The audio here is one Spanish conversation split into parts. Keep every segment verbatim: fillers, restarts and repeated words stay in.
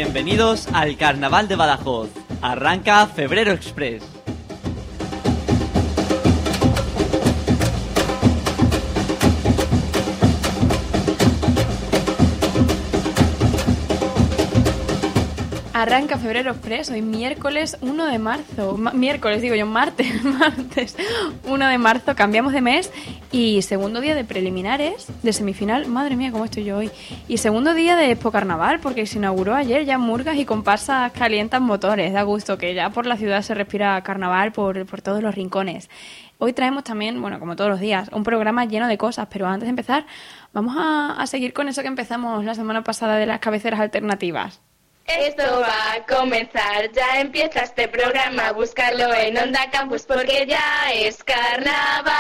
Bienvenidos al Carnaval de Badajoz. Arranca Febrero Express. Arranca Febrero Express, hoy miércoles uno de marzo, Ma- miércoles digo yo, martes, martes uno de marzo, cambiamos de mes y segundo día de preliminares, de semifinal, madre mía cómo estoy yo hoy, y segundo día de Expo Carnaval, porque se inauguró ayer, ya murgas y comparsas calientan motores, da gusto que ya por la ciudad se respira carnaval por, por todos los rincones. Hoy traemos también, bueno, como todos los días, un programa lleno de cosas, pero antes de empezar, vamos a, a seguir con eso que empezamos la semana pasada de las cabeceras alternativas. Esto va a comenzar, ya empieza este programa, buscarlo en Onda Campus porque ya es carnaval.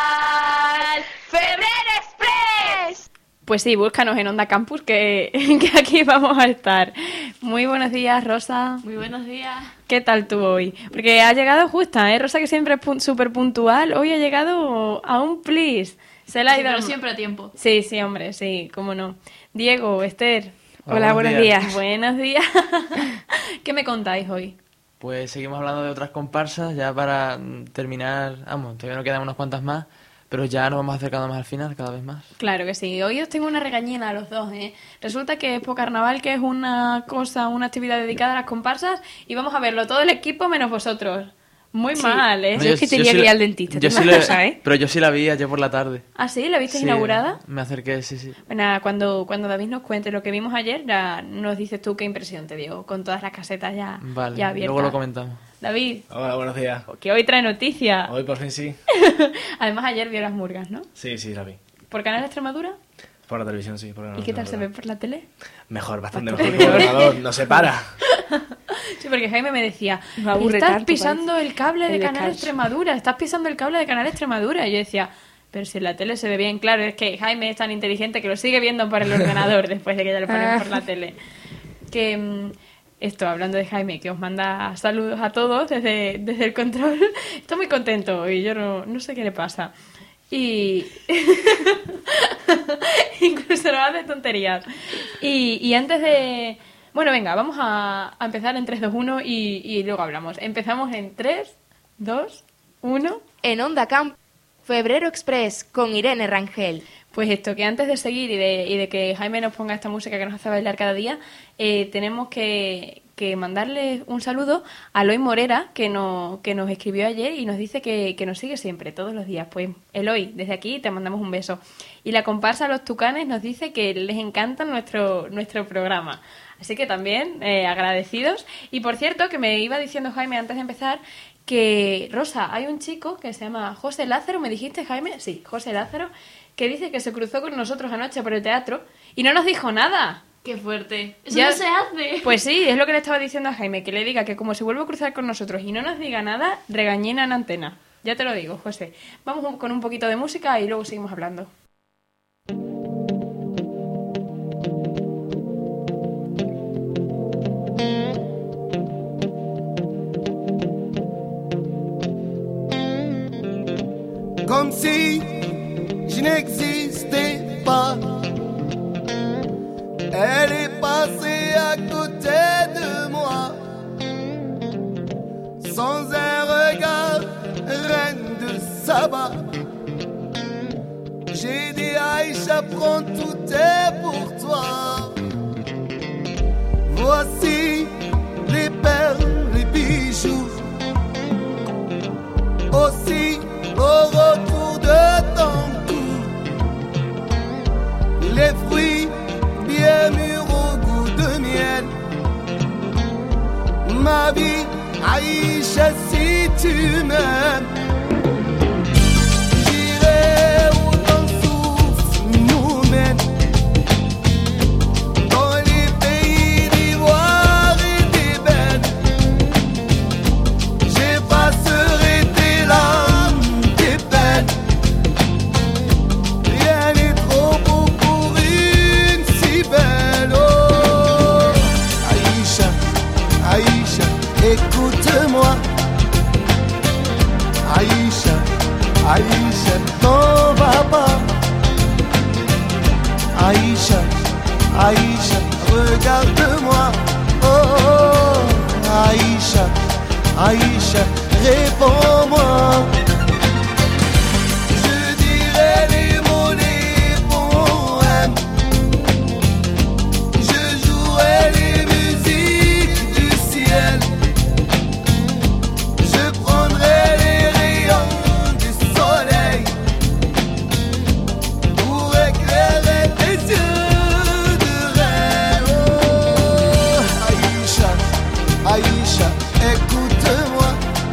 ¡Febrero Express! Pues sí, búscanos en Onda Campus que, que aquí vamos a estar. Muy buenos días, Rosa. Muy buenos días. ¿Qué tal tú hoy? Porque ha llegado justa, ¿eh? Rosa, que siempre es pun- súper puntual, hoy ha llegado a un plis. Se la ha Sí, ido... pero siempre a tiempo. Sí, sí, hombre, sí, cómo no. Diego, Esther... Hola, Hola, buenos buenos días. días. Buenos días. ¿Qué me contáis hoy? Pues seguimos hablando de otras comparsas, ya para mm, terminar, vamos, todavía nos quedan unas cuantas más, pero ya nos vamos acercando más al final, cada vez más. Claro que sí. Hoy os tengo una regañina a los dos, ¿eh? Resulta que Expo Carnaval, que es una cosa, una actividad dedicada a las comparsas, y vamos a verlo todo el equipo menos vosotros. Muy Sí. mal, ¿eh? No, yo es que tenía sí que ir la- al dentista, yo te sí una la- cosa, ¿eh? Pero yo sí la vi ayer por la tarde. ¿Ah, sí? ¿La viste Sí, inaugurada? Me acerqué, sí, sí. Bueno, cuando, cuando David nos cuente lo que vimos ayer, ya nos dices tú qué impresión te dio, con todas las casetas ya, Vale, ya abiertas. luego lo comentamos. David, Hola, buenos días. que hoy trae noticia. Hoy por fin sí. Además, ayer vio las murgas, ¿no? Sí, sí, la vi. ¿Por Canal Extremadura? Por la televisión, sí. Por ¿Y qué tal se ve por la tele? Mejor, bastante Bastante mejor. mejor. El ordenador no se para. Sí, porque Jaime me decía, Me aburre estás tanto, pisando parece. el cable de El Canal descanso. Extremadura, estás pisando el cable de Canal Extremadura. Y yo decía, pero si en la tele se ve bien, claro, es que Jaime es tan inteligente que lo sigue viendo por el ordenador después de que ya lo ponemos por la tele. Que mm, esto, hablando de Jaime, que os manda saludos a todos desde, desde el control, estoy muy contento y yo no, no sé qué le pasa. Y incluso no hace tonterías. Y, y antes de... Bueno, venga, vamos a, a empezar en tres, dos, uno y, y luego hablamos. Empezamos en tres, dos, uno. En Onda Camp, Febrero Express, con Irene Rangel. Pues esto, que antes de seguir y de, y de que Jaime nos ponga esta música que nos hace bailar cada día, eh, tenemos que, que mandarle un saludo a Eloy Morera, que, no, que nos escribió ayer y nos dice que, que nos sigue siempre, todos los días. Pues Eloy, desde aquí te mandamos un beso. Y la comparsa Los Tucanes nos dice que les encanta nuestro, nuestro programa. Así que también eh, agradecidos. Y por cierto, que me iba diciendo Jaime antes de empezar que, Rosa, hay un chico que se llama José Lázaro, ¿me dijiste, Jaime? Sí, José Lázaro, que dice que se cruzó con nosotros anoche por el teatro y no nos dijo nada. ¡Qué fuerte! ¡Eso Ya- no se hace! Pues sí, es lo que le estaba diciendo a Jaime, que le diga que como se vuelve a cruzar con nosotros y no nos diga nada, regañina en antena. Ya te lo digo, José. Vamos un- con un poquito de música y luego seguimos hablando. Comme si je n'existais pas. Elle est passée à côté de moi, sans un regard, reine de Saba. J'ai dit Aïcha, prends tout est pour toi. Voici les perles, les bijoux, aussi au retour de ton cou, les fruits bien mûrs au goût de miel. Ma vie, Aïcha, si tu m'aimes, j'irai où ton souffle nous mène, dans les pays d'ivoire et d'ébène. J'effacerai tes larmes, tes peines. Rien n'est trop beau pour une si belle. Oh, Aïcha, Aïcha, écoute-moi. Aïcha, Aïcha, t'en vas pas. Aïcha, Aïcha, regarde-moi. Oh, Aïcha, réponds-moi. Je dirai les mots, les poèmes. Je jouerai les musiques du ciel. Je prendrai les rayons du soleil pour éclairer tes yeux de rêve. Oh, Aïcha, Aïcha, écoute-moi.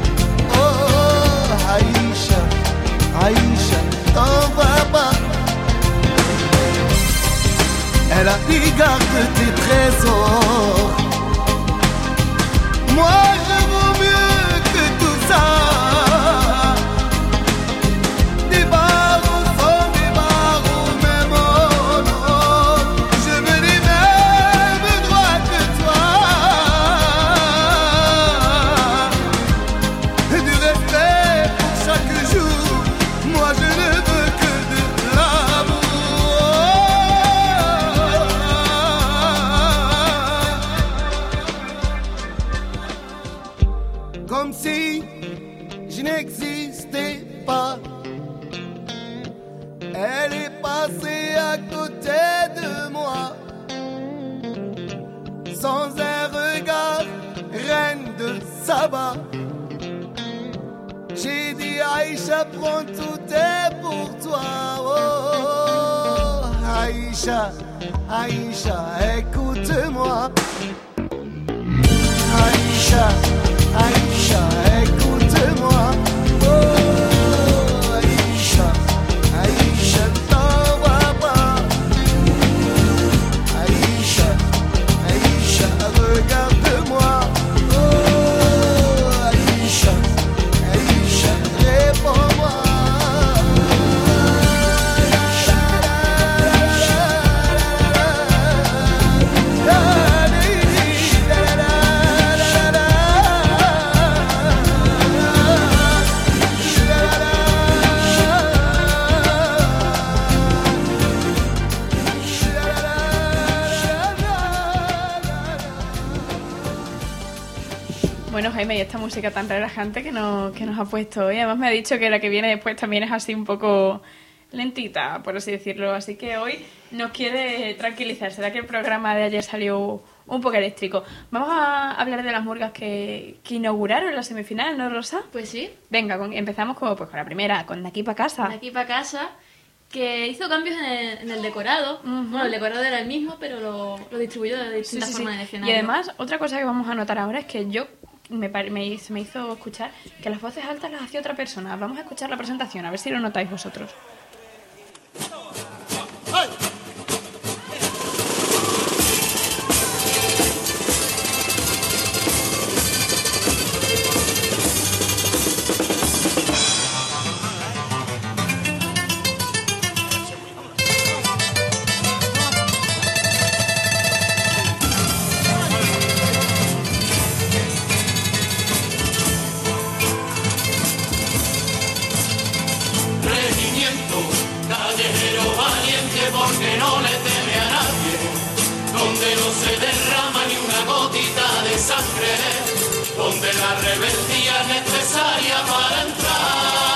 Oh, Aïcha, Aïcha, t'en vas pas. Elle a dit garde tes trésors. Moi je vaux mieux que tout ça. Des barreaux sont des barreaux, même oh non. Je veux les mêmes droits que toi. Du respect pour chaque jour. Moi je ne veux que de l'amour. Comme si je n'existais pas. Elle est passée à côté de moi. Sans un regard, reine de Saba. J'ai dit Aïcha, prends tout est pour toi. Oh, Aïcha, Aïcha, écoute-moi. Aïcha, Aïcha, écoute-moi. Oh, Aïcha, Aïcha, t'en vas pas. Aïcha, Aïcha, regarde-moi. Oh, Aïcha, Aïcha, réponds-moi. Bueno, Jaime, y esta música tan relajante que nos, que nos ha puesto hoy. Además me ha dicho que la que viene después también es así un poco lentita, por así decirlo. Así que hoy nos quiere tranquilizar. Será que el programa de ayer salió un poco eléctrico. Vamos a hablar de las murgas que, que inauguraron la semifinal, ¿no, Rosa? Pues sí, Venga, con- empezamos con, pues, con la primera, con De aquí para casa. de aquí para casa, que hizo cambios en el, en el decorado. Ujú. Bueno, el decorado era el mismo, pero lo, lo distribuyó de Sí, distintas sí, sí. formas en el escenario. Y además, otra cosa que vamos a notar ahora es que yo me, pare- me, hizo- me hizo escuchar que las voces altas las hacía otra persona. Vamos a escuchar la presentación, a ver si lo notáis vosotros. Regimiento, callejero valiente porque no le teme a nadie, donde no se derrama ni una gotita de sangre, donde la rebeldía es necesaria para entrar.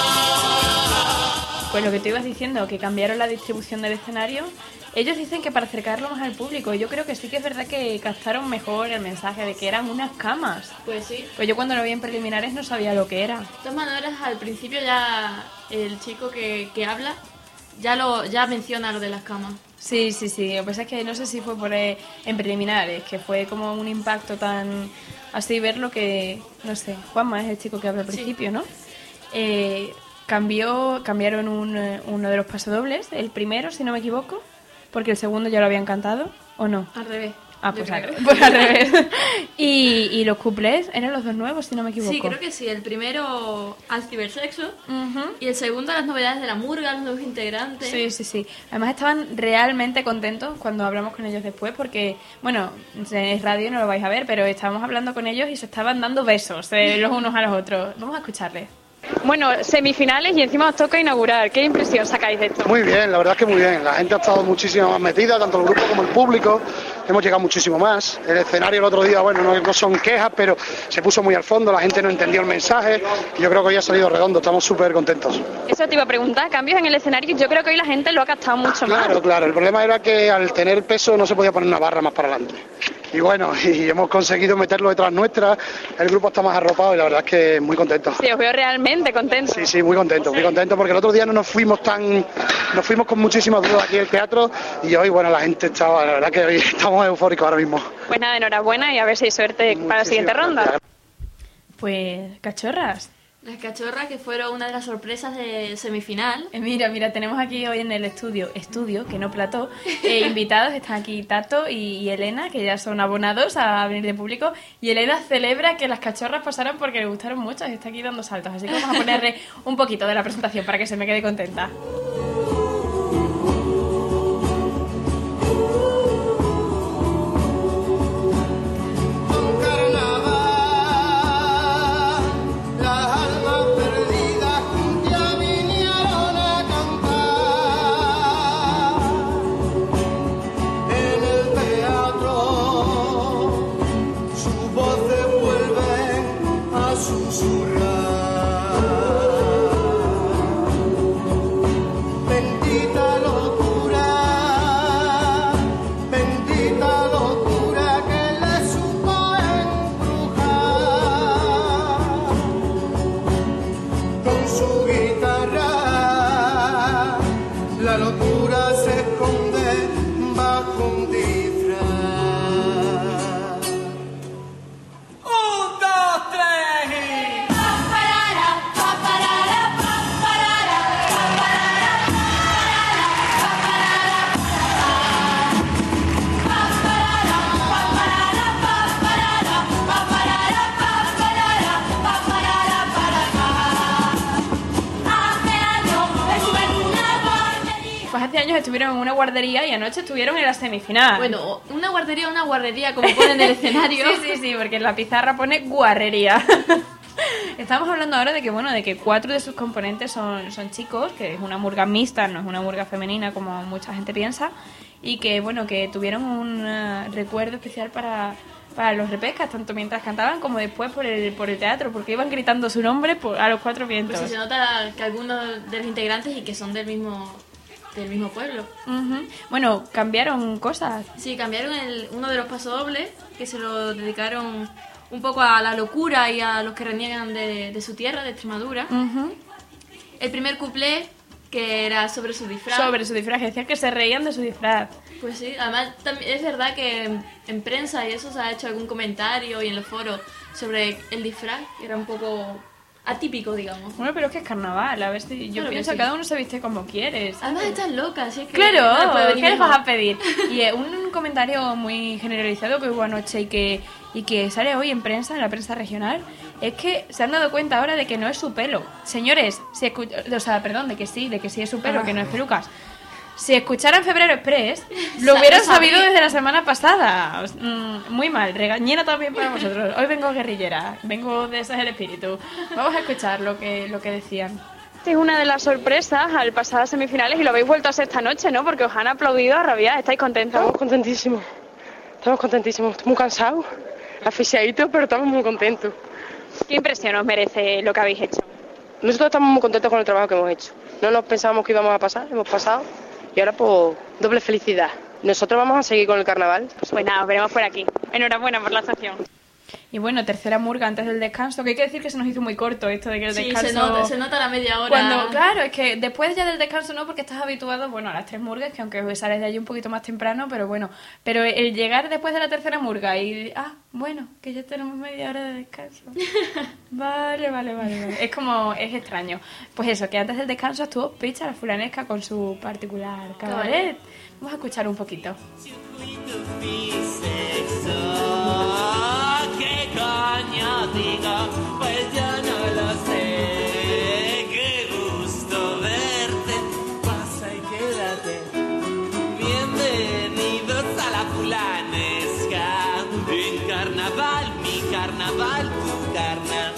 Pues lo que tú ibas diciendo, que cambiaron la distribución del escenario. Ellos dicen que para acercarlo más al público. Yo creo que sí que es verdad que captaron mejor el mensaje de que eran unas camas. Pues sí. Pues yo cuando lo vi en preliminares no sabía lo que era. De todas maneras, al principio ya el chico que, que habla ya lo ya menciona lo de las camas. Sí, sí, sí. Lo que pasa es que no sé si fue por eh, en preliminares, que fue como un impacto tan así verlo que, no sé, Juanma es el chico que habla al Sí. principio, ¿no? Eh, cambió, cambiaron un, eh, uno de los pasodobles, el primero, si no me equivoco, porque el segundo ya lo habían cantado, ¿o no? Al revés. Ah, yo pues, creo. al, pues al revés. y, y los cuplés eran los dos nuevos, si no me equivoco. Sí, creo que sí. El primero al cibersexo Ujú. y el segundo a las novedades de la murga, los nuevos integrantes. Sí, sí, sí. Además estaban realmente contentos cuando hablamos con ellos después porque, bueno, en radio no lo vais a ver, pero estábamos hablando con ellos y se estaban dando besos eh, los unos a los otros. Vamos a escucharles. Bueno, semifinales y encima os toca inaugurar. ¿Qué impresión sacáis de esto? Muy bien, la verdad es que muy bien. La gente ha estado muchísimo más metida, tanto el grupo como el público. hemos llegado muchísimo más. El escenario el otro día, bueno, no, no son quejas, pero se puso muy al fondo, la gente no entendió el mensaje y yo creo que hoy ha salido redondo, estamos súper contentos. Eso te iba a preguntar, cambios en el escenario, yo creo que hoy la gente lo ha captado mucho más. Claro, claro, el problema era que al tener peso no se podía poner una barra más para adelante. Y bueno, y hemos conseguido meterlo detrás nuestra, el grupo está más arropado y la verdad es que muy contento. Sí, os veo realmente contento. Sí, sí, muy contento, muy contento porque el otro día no nos fuimos tan, nos fuimos con muchísimas dudas aquí al teatro y hoy, bueno, la gente estaba, la verdad que hoy estamos eufóricos ahora mismo. Pues nada, enhorabuena y a ver si hay suerte para la siguiente ronda. Pues, cachorras. Las cachorras que fueron una de las sorpresas de semifinal. Eh, mira, mira, tenemos aquí hoy en el estudio, estudio, que no plató, eh, invitados, están aquí Tato y, y Elena, que ya son abonados a venir de público, y Elena celebra que las cachorras pasaron porque le gustaron mucho y está aquí dando saltos, así que vamos a ponerle un poquito de la presentación para que se me quede contenta. Estuvieron en una guardería y anoche estuvieron en la semifinal. Bueno, una guardería, una guarrería, como pone en el escenario. Sí, sí, sí, porque en la pizarra pone guarrería. Estamos hablando ahora de que, bueno, de que cuatro de sus componentes son, son chicos, que es una murga mixta, no es una murga femenina como mucha gente piensa, y que, bueno, que tuvieron un uh, recuerdo especial para, para los repescas, tanto mientras cantaban como después por el, por el teatro, porque iban gritando su nombre por, a los cuatro vientos. Pues se nota que algunos de los integrantes y que son del mismo... del mismo pueblo. Uh-huh. Bueno, cambiaron cosas. Sí, cambiaron el, uno de los pasodobles, que se lo dedicaron un poco a la locura y a los que reniegan de, de su tierra, de Extremadura. Uh-huh. El primer cuplé, que era sobre su disfraz. Sobre su disfraz, que decían que se reían de su disfraz. Pues sí, además también es verdad que en, en prensa y eso se ha hecho algún comentario y en los foros sobre el disfraz, que era un poco... atípico, digamos. Bueno, pero es que es carnaval, a ver si... Yo claro pienso que sí. Cada uno se viste como quiere. ¿sabes? Además estás loca, así es que... Claro, no ¿qué les vas a pedir? Y eh, un, un comentario muy generalizado que hubo anoche y que, y que sale hoy en prensa, en la prensa regional, es que se han dado cuenta ahora de que no es su pelo. Señores, si escu... o sea, perdón, de que sí, de que sí es su pelo, ah. que no es pelucas. Si escucharan Febrero Express, lo hubieran sabido desde la semana pasada. Mm, muy mal, regañera también para vosotros. Hoy vengo guerrillera, vengo de ese es el espíritu. Vamos a escuchar lo que, lo que decían. Esta es una de las sorpresas al pasar a semifinales y lo habéis vuelto a hacer esta noche, ¿no? Porque os han aplaudido a rabiar. ¿Estáis contentos? Estamos contentísimos. Estamos contentísimos. Estoy muy cansados, asfixiaditos, pero estamos muy contentos. ¿Qué impresión os merece lo que habéis hecho? Nosotros estamos muy contentos con el trabajo que hemos hecho. No nos pensábamos que íbamos a pasar, hemos pasado. Y ahora, pues, doble felicidad. Nosotros vamos a seguir con el carnaval. Pues nada, os veremos por aquí. Enhorabuena por la actuación. Y bueno, tercera murga antes del descanso, que hay que decir que se nos hizo muy corto esto de que el sí, descanso... se nota, se nota la media hora. Cuando, claro, es que después ya del descanso no, porque estás habituado, bueno, a las tres murgas, que aunque sales de allí un poquito más temprano, pero bueno, pero el llegar después de la tercera murga y, ah, bueno, que ya tenemos media hora de descanso. Vale, vale, vale, vale. Es como, es extraño. Pues eso, que antes del descanso estuvo Picha la Fulanesca con su particular cabaret. Vamos a escuchar un poquito. ¿Qué coño digo? Pues yo no lo sé. Qué gusto verte. Pasa y quédate. Bienvenidos a la Fulanesca. En carnaval, mi carnaval, tu carnaval.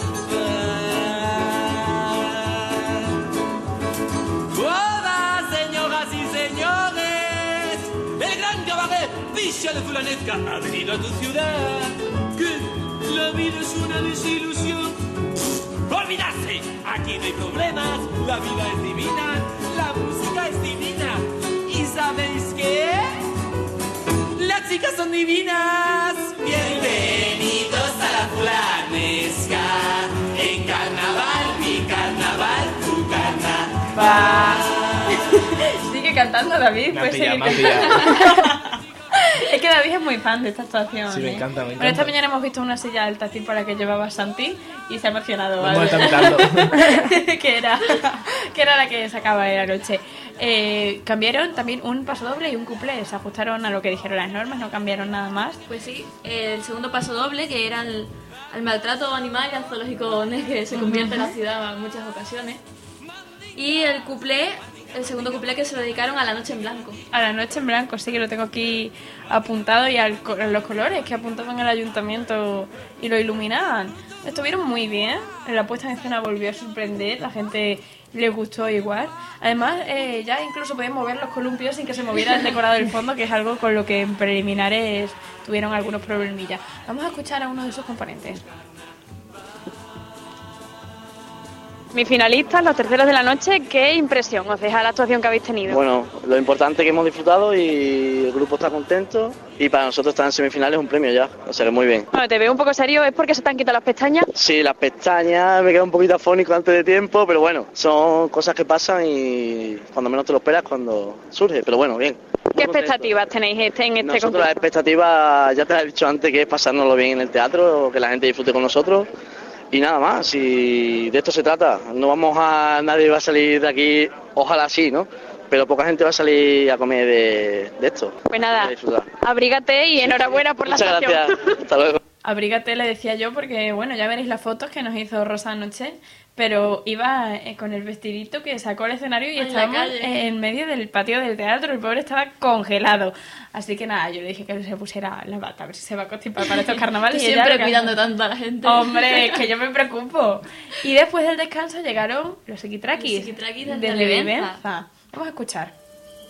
Hola, señoras y señores. El gran cabaret Picha chica de fulanesca ha venido a tu ciudad. Que la vida es una desilusión. ¡Olvidarse! Aquí no hay problemas, la vida es divina, la música es divina. ¿Y sabéis qué? Las chicas son divinas. Bienvenidos a la fulanesca. En carnaval, mi carnaval, tu carnaval. Sigue cantando David, Me pues ha pillado, seguir me ha pillado. cantando. Es que David es muy fan de esta actuación. Sí, me ¿eh? encanta, me Bueno, esta encanta. mañana hemos visto una silla alta tipo la que llevaba Santi y se ha emocionado. Me ¿vale? está imitando. que, era, que era la que sacaba de la noche. Eh, cambiaron también un pasodoble y un cuplé. Se ajustaron a lo que dijeron las normas, no cambiaron nada más. Pues sí, el segundo paso doble, que era el, el maltrato animal y al zoológico en el que se convierte en la ciudad en muchas ocasiones. Y el cuplé, el segundo cuplé que se lo dedicaron a la noche en blanco. A la noche en blanco, sí que lo tengo aquí apuntado, y al co- a los colores que apuntaban el ayuntamiento y lo iluminaban. Estuvieron muy bien, la puesta en escena volvió a sorprender, la gente les gustó igual. Además, eh, ya incluso podían mover los columpios sin que se moviera el decorado del fondo, que es algo con lo que en preliminares tuvieron algunos problemillas. Vamos a escuchar a uno de sus componentes. Mis finalistas, los terceros de la noche, ¿qué impresión os deja la actuación que habéis tenido? Bueno, lo importante es que hemos disfrutado y el grupo está contento y para nosotros estar en semifinales es un premio ya, o sea que muy bien. Bueno, te veo un poco serio, ¿es porque se te han quitado las pestañas? Sí, las pestañas, me queda un poquito afónico antes de tiempo, pero bueno, son cosas que pasan y cuando menos te lo esperas cuando surge, pero bueno, bien. ¿Qué expectativas tenéis este, en este Nosotros concurso? las expectativas, ya te las he dicho antes, que es pasárnoslo bien en el teatro, que la gente disfrute con nosotros. Y nada más, y de esto se trata. No vamos a... Nadie va a salir de aquí, ojalá sí, ¿no? Pero poca gente va a salir a comer de, de esto. Pues nada, A disfrutar. abrígate y enhorabuena por Muchas la actuación. gracias. Hasta luego. Abrígate, le decía yo, porque bueno, ya veréis las fotos que nos hizo Rosa anoche, pero iba eh, con el vestidito que sacó al escenario y En la estábamos calle. en medio del patio del teatro, el pobre estaba congelado. Así que nada, yo le dije que se pusiera la bata, a ver si se va a constipar para estos carnavales. Tú y ella siempre lo que cuidando hace- tanto a la gente. Hombre, es que yo me preocupo. Y después del descanso llegaron los Iquitraquis. Los Iquitraquis desde desde Livenza. Livenza. Vamos a escuchar.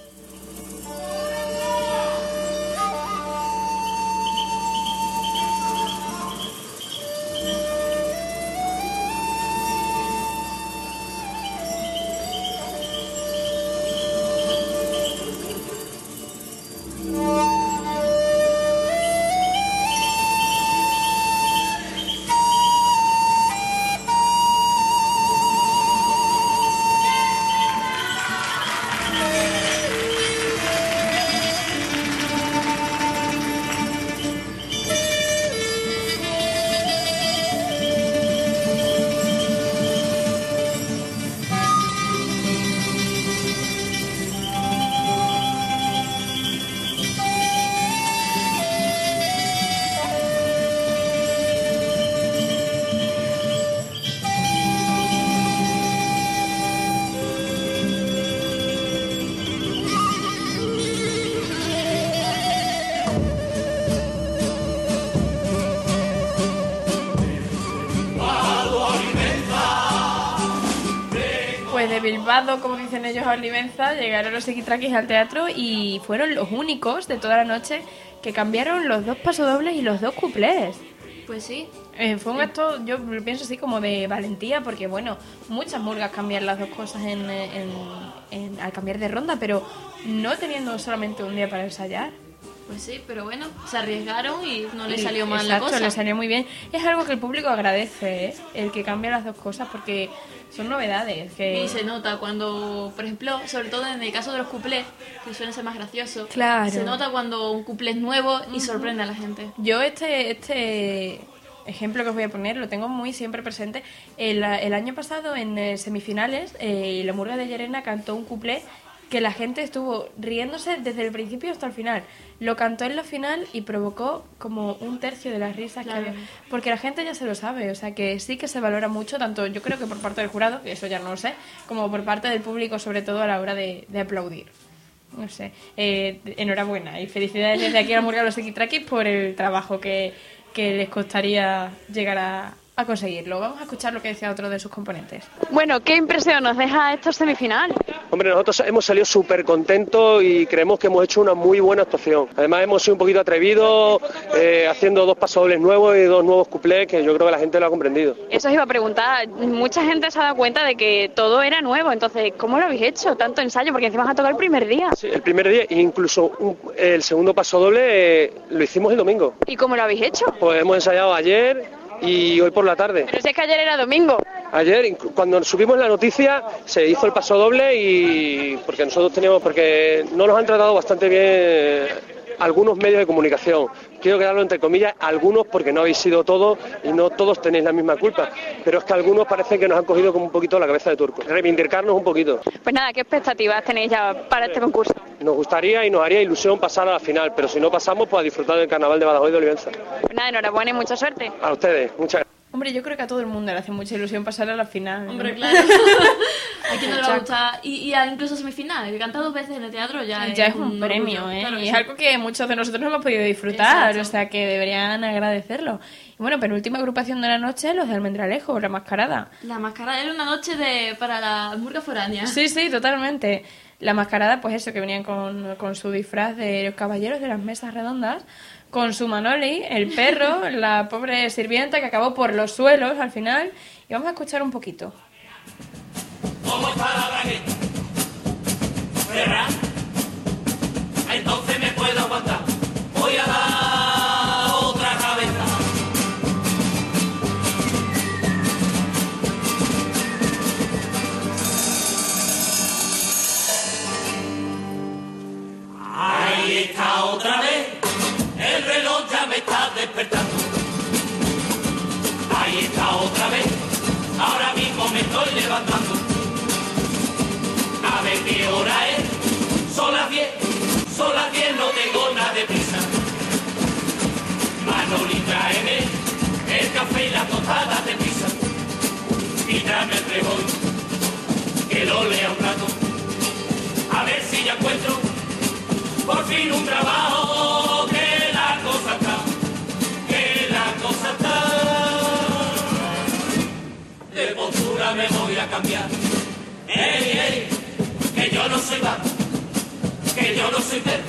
Pues de Bilbao, como dicen ellos, a Olivenza, llegaron los Iquitraquis al teatro y fueron los únicos de toda la noche que cambiaron los dos pasodobles y los dos cuplés. Pues sí. Eh, fue un acto, yo lo pienso así, como de valentía, porque bueno, muchas murgas cambian las dos cosas en, en- en- al cambiar de ronda, pero no teniendo solamente un día para ensayar. Pues sí, pero bueno, se arriesgaron y no le Y- salió mal la exacto, cosa. le salió muy bien. Es algo que el público agradece, ¿eh? El que cambia las dos cosas, porque son novedades. Que... Y se nota cuando, por ejemplo, sobre todo en el caso de los cuplés, que suelen ser más graciosos, Claro. se nota cuando un cuplé es nuevo y sorprende a la gente. Yo este este ejemplo que os voy a poner lo tengo muy siempre presente. El, el año pasado en eh, semifinales, eh, la murga de Llerena cantó un cuplé que la gente estuvo riéndose desde el principio hasta el final. Lo cantó en la final y provocó como un tercio de las risas Claro. que había. Porque la gente ya se lo sabe, o sea que sí que se valora mucho, tanto yo creo que por parte del jurado, que eso ya no lo sé, como por parte del público, sobre todo a la hora de, de aplaudir. No sé, eh, enhorabuena y felicidades desde aquí a la murga de los Iquitraquis por el trabajo que, que les costaría llegar a, a conseguirlo. Vamos a escuchar lo que decía otro de sus componentes. Bueno, ¿qué impresión nos deja esta semifinal? Hombre, nosotros hemos salido súper contentos y creemos que hemos hecho una muy buena actuación. Además hemos sido un poquito atrevidos, eh, haciendo dos pasodobles nuevos y dos nuevos cuplés que yo creo que la gente lo ha comprendido. Eso os iba a preguntar. Mucha gente se ha dado cuenta de que todo era nuevo. Entonces, ¿cómo lo habéis hecho? Tanto ensayo, porque encima os ha tocado el primer día. Sí, el primer día e incluso un, el segundo pasodoble eh, lo hicimos el domingo. ¿Y cómo lo habéis hecho? Pues hemos ensayado ayer y hoy por la tarde. Pero si es que ayer era domingo. Ayer, cuando subimos la noticia, se hizo el paso doble y porque nosotros teníamos, porque no nos han tratado bastante bien algunos medios de comunicación. Quiero quedarlo entre comillas, algunos, porque no habéis sido todos y no todos tenéis la misma culpa. Pero es que algunos parece que nos han cogido como un poquito la cabeza de turco. Reivindicarnos un poquito. Pues nada, ¿qué expectativas tenéis ya para este concurso? Nos gustaría y nos haría ilusión pasar a la final, pero si no pasamos, pues a disfrutar del carnaval de Badajoz y de Olivenza. Pues nada, enhorabuena y mucha suerte. A ustedes, muchas gracias. Hombre, yo creo que a todo el mundo le hace mucha ilusión pasar a la final. ¿No? Hombre, claro. A quien no le va a gustar. Y, y a incluso semifinal, que cantar dos veces en el teatro ya, ya es, es un premio, orgullo. ¿eh? Claro, y sí. es algo que muchos de nosotros no hemos podido disfrutar, Exacto. o sea que deberían agradecerlo. Y bueno, penúltima agrupación de la noche, los de Almendralejo, La Mascarada. La mascarada era una noche de para la murga foránea. Sí, sí, totalmente. La Mascarada, pues eso, que venían con, con su disfraz de los caballeros de las mesas redondas, con su Manoli, el perro, la pobre sirvienta que acabó por los suelos al final. Y vamos a escuchar un poquito. ¿Cómo está la bragueta? ¿Verdad? Entonces me puedo aguantar. Voy a dar otra cabeza. Ahí está otra vez. El reloj ya me está despertando. Ahí está otra vez. Ahora mismo me estoy levantando. A ver qué hora es. Son las diez. Son las diez, no tengo nada de prisa. Manoli, tráeme el café y la tostada de prisa. Y tráeme el pregón, que lo lea un rato. A ver si ya encuentro por fin un trabajo. Que la cosa está, que la cosa está. De postura me voy a cambiar. Ey, ey, que yo no soy vago, que yo no soy perro.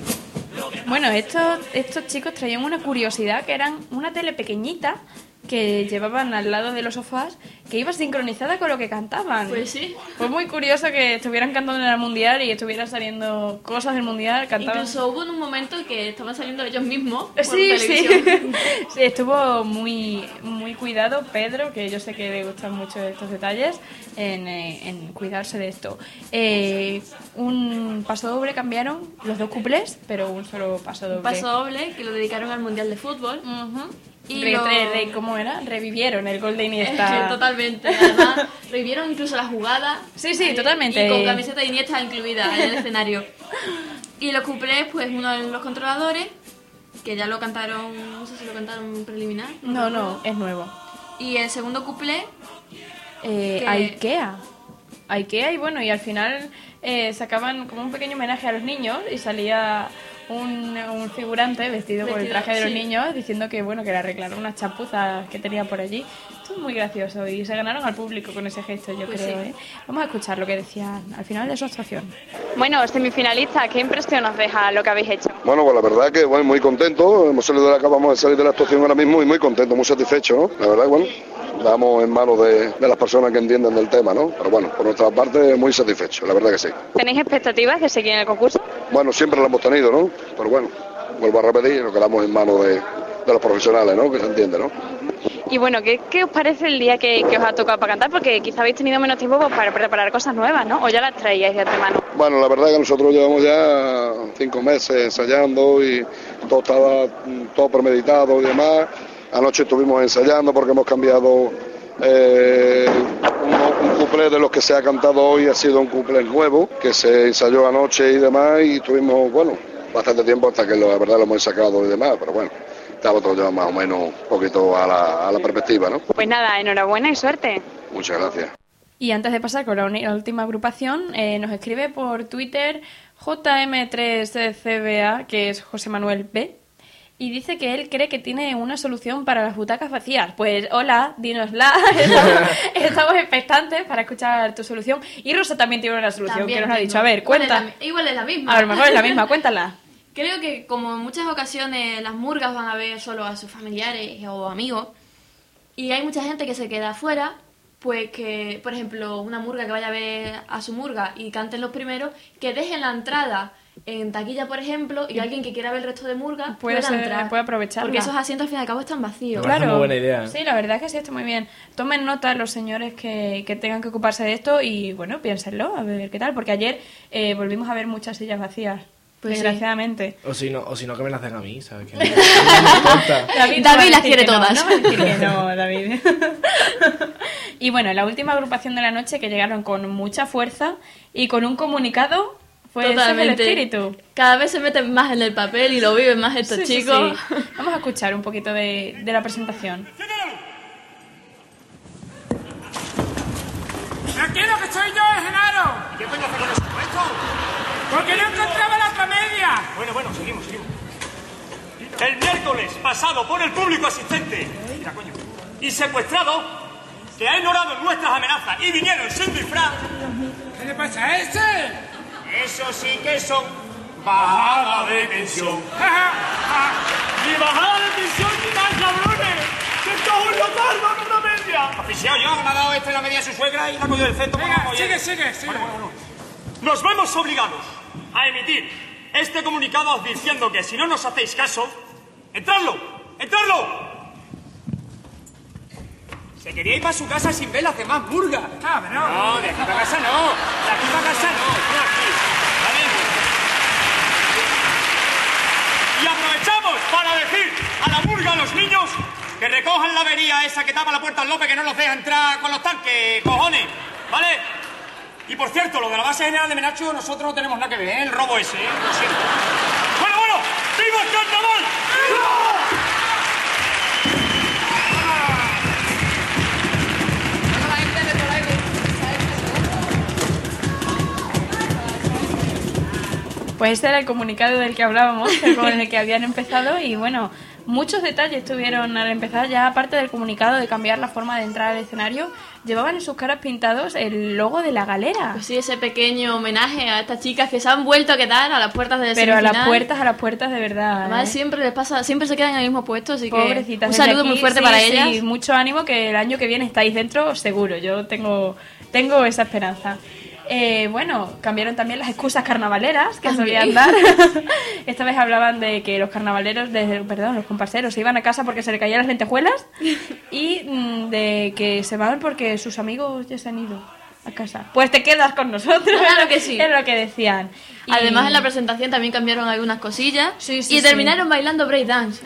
Bueno, estos, estos chicos traían una curiosidad que eran una tele pequeñita que llevaban al lado de los sofás que iba sincronizada con lo que cantaban. Pues sí. Fue muy curioso que estuvieran cantando en el Mundial y estuvieran saliendo cosas del Mundial. Cantaban. Incluso hubo en un momento que estaban saliendo ellos mismos por Sí, sí. televisión. Sí, estuvo muy muy cuidado Pedro, que yo sé que le gustan mucho estos detalles, en, eh, en cuidarse de esto. Eh, un paso doble cambiaron, los dos cuplés, pero un solo paso doble. Un paso doble que lo dedicaron al Mundial de Fútbol. Uh-huh. Y Re, lo... re, re, ¿cómo era? Revivieron el gol de Iniesta. Totalmente. Además, revivieron incluso la jugada. Sí, sí, eh, totalmente. Y con camiseta de Iniesta incluida en el escenario. Y los cuplés, pues uno de los controladores, que ya lo cantaron, no sé si lo cantaron preliminar. No, no, es nuevo. Y el segundo cuplé... Eh, que- Ikea. Ikea y bueno, y al final eh, sacaban como un pequeño homenaje a los niños y salía un, un figurante vestido, con el Vestido, traje de los sí. niños diciendo que bueno que le arreglaron unas chapuzas que tenía por allí. Estuvo muy gracioso y se ganaron al público con ese gesto, yo Pues creo. sí. ¿eh? Vamos a escuchar lo que decían al final de su actuación. Bueno, semifinalistas, ¿qué impresión os deja lo que habéis hecho? Bueno, pues la verdad que bueno, muy contento. Hemos salido de la, acabamos de salir de la actuación ahora mismo y muy contento, muy satisfecho, ¿no? La verdad, bueno, damos en manos de, de las personas que entienden del tema, ¿no? Pero bueno, por nuestra parte, muy satisfecho, la verdad que sí. ¿Tenéis expectativas de seguir en el concurso? Bueno, siempre lo hemos tenido, ¿no? Pero bueno, vuelvo a repetir, lo quedamos en manos de, de los profesionales, ¿no? Que se entiende, ¿no? Y bueno, ¿qué, qué os parece el día que, que os ha tocado para cantar? Porque quizá habéis tenido menos tiempo pues, para preparar cosas nuevas, ¿no? O ya las traíais de antemano. Bueno, la verdad que nosotros llevamos ya cinco meses ensayando y todo estaba mm, todo premeditado y demás. Anoche estuvimos ensayando porque hemos cambiado eh, un, un cuplé de los que se ha cantado hoy, ha sido un cuplé nuevo que se ensayó anoche y demás y tuvimos, bueno, bastante tiempo hasta que lo, la verdad lo hemos sacado y demás, pero bueno, ya lo otro lleva más o menos un poquito a la, a la perspectiva, ¿no? Pues nada, enhorabuena y suerte. Muchas gracias. Y antes de pasar con la, uni- la última agrupación, eh, nos escribe por Twitter J M tres C B A, que es José Manuel B, y dice que él cree que tiene una solución para las butacas vacías. Pues hola, dínosla. Estamos, estamos expectantes para escuchar tu solución. Y Rosa también tiene una solución También que nos ha tengo. dicho. A ver, Igual es cuenta. la- igual es la misma. A lo mejor es la misma, cuéntala. Creo que como en muchas ocasiones las murgas van a ver solo a sus familiares o amigos y hay mucha gente que se queda afuera, pues que, por ejemplo, una murga que vaya a ver a su murga y canten los primeros, que dejen la entrada en taquilla, por ejemplo, y alguien que quiera ver el resto de murga Puede pueda ser- entrar. puede aprovecharla. Porque esos asientos al fin y al cabo están vacíos. Claro. idea, ¿eh? Sí, la verdad es que sí, está muy bien. Tomen nota los señores que, que tengan que ocuparse de esto y, bueno, piénsenlo, a ver qué tal. Porque ayer eh, volvimos a ver muchas sillas vacías, Pues sí. desgraciadamente. O si no, o si no que me las den a mí, ¿sabes? Que no, no me importa. David, David no va a las decir quiere que no, todas. No, va a decir que no, David. Y bueno, la última agrupación de la noche que llegaron con mucha fuerza y con un comunicado fue ese es el Totalmente. espíritu. Cada vez se meten más en el papel y lo viven más estos Sí, sí, chicos. sí. Vamos a escuchar un poquito de, de la presentación. Tranquilo, que soy yo, Genaro. ¿Qué coño hace con esto? Porque no encontraba la otra media. Bueno, bueno, seguimos, seguimos. El miércoles pasado por el público asistente mira, coño, y secuestrado que ha ignorado nuestras amenazas y vinieron sin disfraz. ¿Qué le pasa a ese? Eso sí que son bajada de tensión. ¡Ni bajada de tensión ni más, cabrones! ¡Que esto es un local, no una media! Oficial, yo me ha dado este la media a su suegra y la ha cogido del centro. Venga, sigue, sigue, sigue. Bueno, bueno, bueno. Nos vemos obligados a emitir este comunicado diciendo que si no nos hacéis caso, ¡entradlo! ¡Entradlo! Se quería ir para su casa sin ver las demás murgas. Ah, pero No, de aquí para casa no. De aquí para casa no. Estoy aquí. ¿Vale? Y aprovechamos para decir a la murga, a los niños, que recojan la avería esa que tapa la puerta al López, que no nos deja entrar con los tanques, cojones. ¿Vale? Y por cierto, lo de la base general de Menacho, nosotros no tenemos nada que ver, ¿eh? El robo ese, ¿eh? Lo siento. Bueno, bueno, ¡viva el carnaval! ¡Viva! Pues este era el comunicado del que hablábamos, con el que habían empezado y bueno, muchos detalles tuvieron al empezar ya, aparte del comunicado de cambiar la forma de entrar al escenario, llevaban en sus caras pintados el logo de la galera. Pues sí, ese pequeño homenaje a estas chicas que se han vuelto a quedar a las puertas del Pero a semifinal. las puertas, a las puertas de verdad. Además, ¿eh? siempre les pasa, siempre se quedan en el mismo puesto, así que Pobrecitas. un desde saludo aquí, muy fuerte sí, para sí, ellas. mucho ánimo que el año que viene estáis dentro, seguro. Yo tengo, tengo esa esperanza. Eh, bueno, cambiaron también las excusas carnavaleras que También. solían dar. Esta vez hablaban de que los carnavaleros, de, perdón, los comparseros se iban a casa porque se le caían las lentejuelas y mm, de que se van porque sus amigos ya se han ido a casa. Pues te quedas con nosotros. Claro que sí. Es lo que decían. Y- Además, en la presentación también cambiaron algunas cosillas Sí, sí, y sí. terminaron bailando breakdance.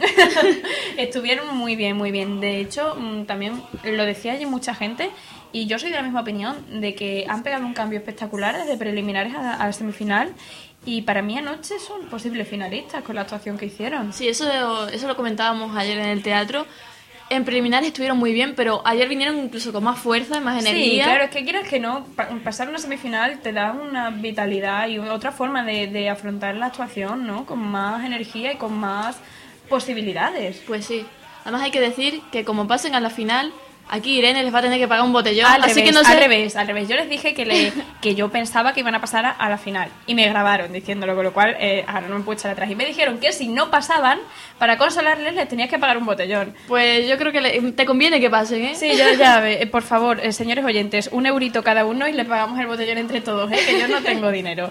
Estuvieron muy bien, muy bien. De hecho, mm, también lo decía allí mucha gente y yo soy de la misma opinión de que han pegado un cambio espectacular desde preliminares a, a la semifinal y para mí anoche son posibles finalistas con la actuación que hicieron. Sí, eso, eso lo comentábamos ayer en el teatro. En preliminares estuvieron muy bien, pero ayer vinieron incluso con más fuerza, más Sí, energía. claro, es que quieras que no, pa- pasar una semifinal te da una vitalidad y otra forma de, de afrontar la actuación, ¿no? Con más energía y con más posibilidades. Pues sí. Además hay que decir que como pasen a la final, aquí Irene les va a tener que pagar un botellón. Al así revés, que no sé. al revés, al revés. Yo les dije que, le, que yo pensaba que iban a pasar a, a la final. Y me grabaron diciéndolo, con lo cual eh, ahora no me puedo echar atrás. Y me dijeron que si no pasaban, para consolarles les tenías que pagar un botellón. Pues yo creo que le- te conviene que pasen, ¿eh? Sí, yo ya, eh, por favor, eh, señores oyentes, un eurito cada uno y le pagamos el botellón entre todos, ¿eh? Que yo no tengo dinero.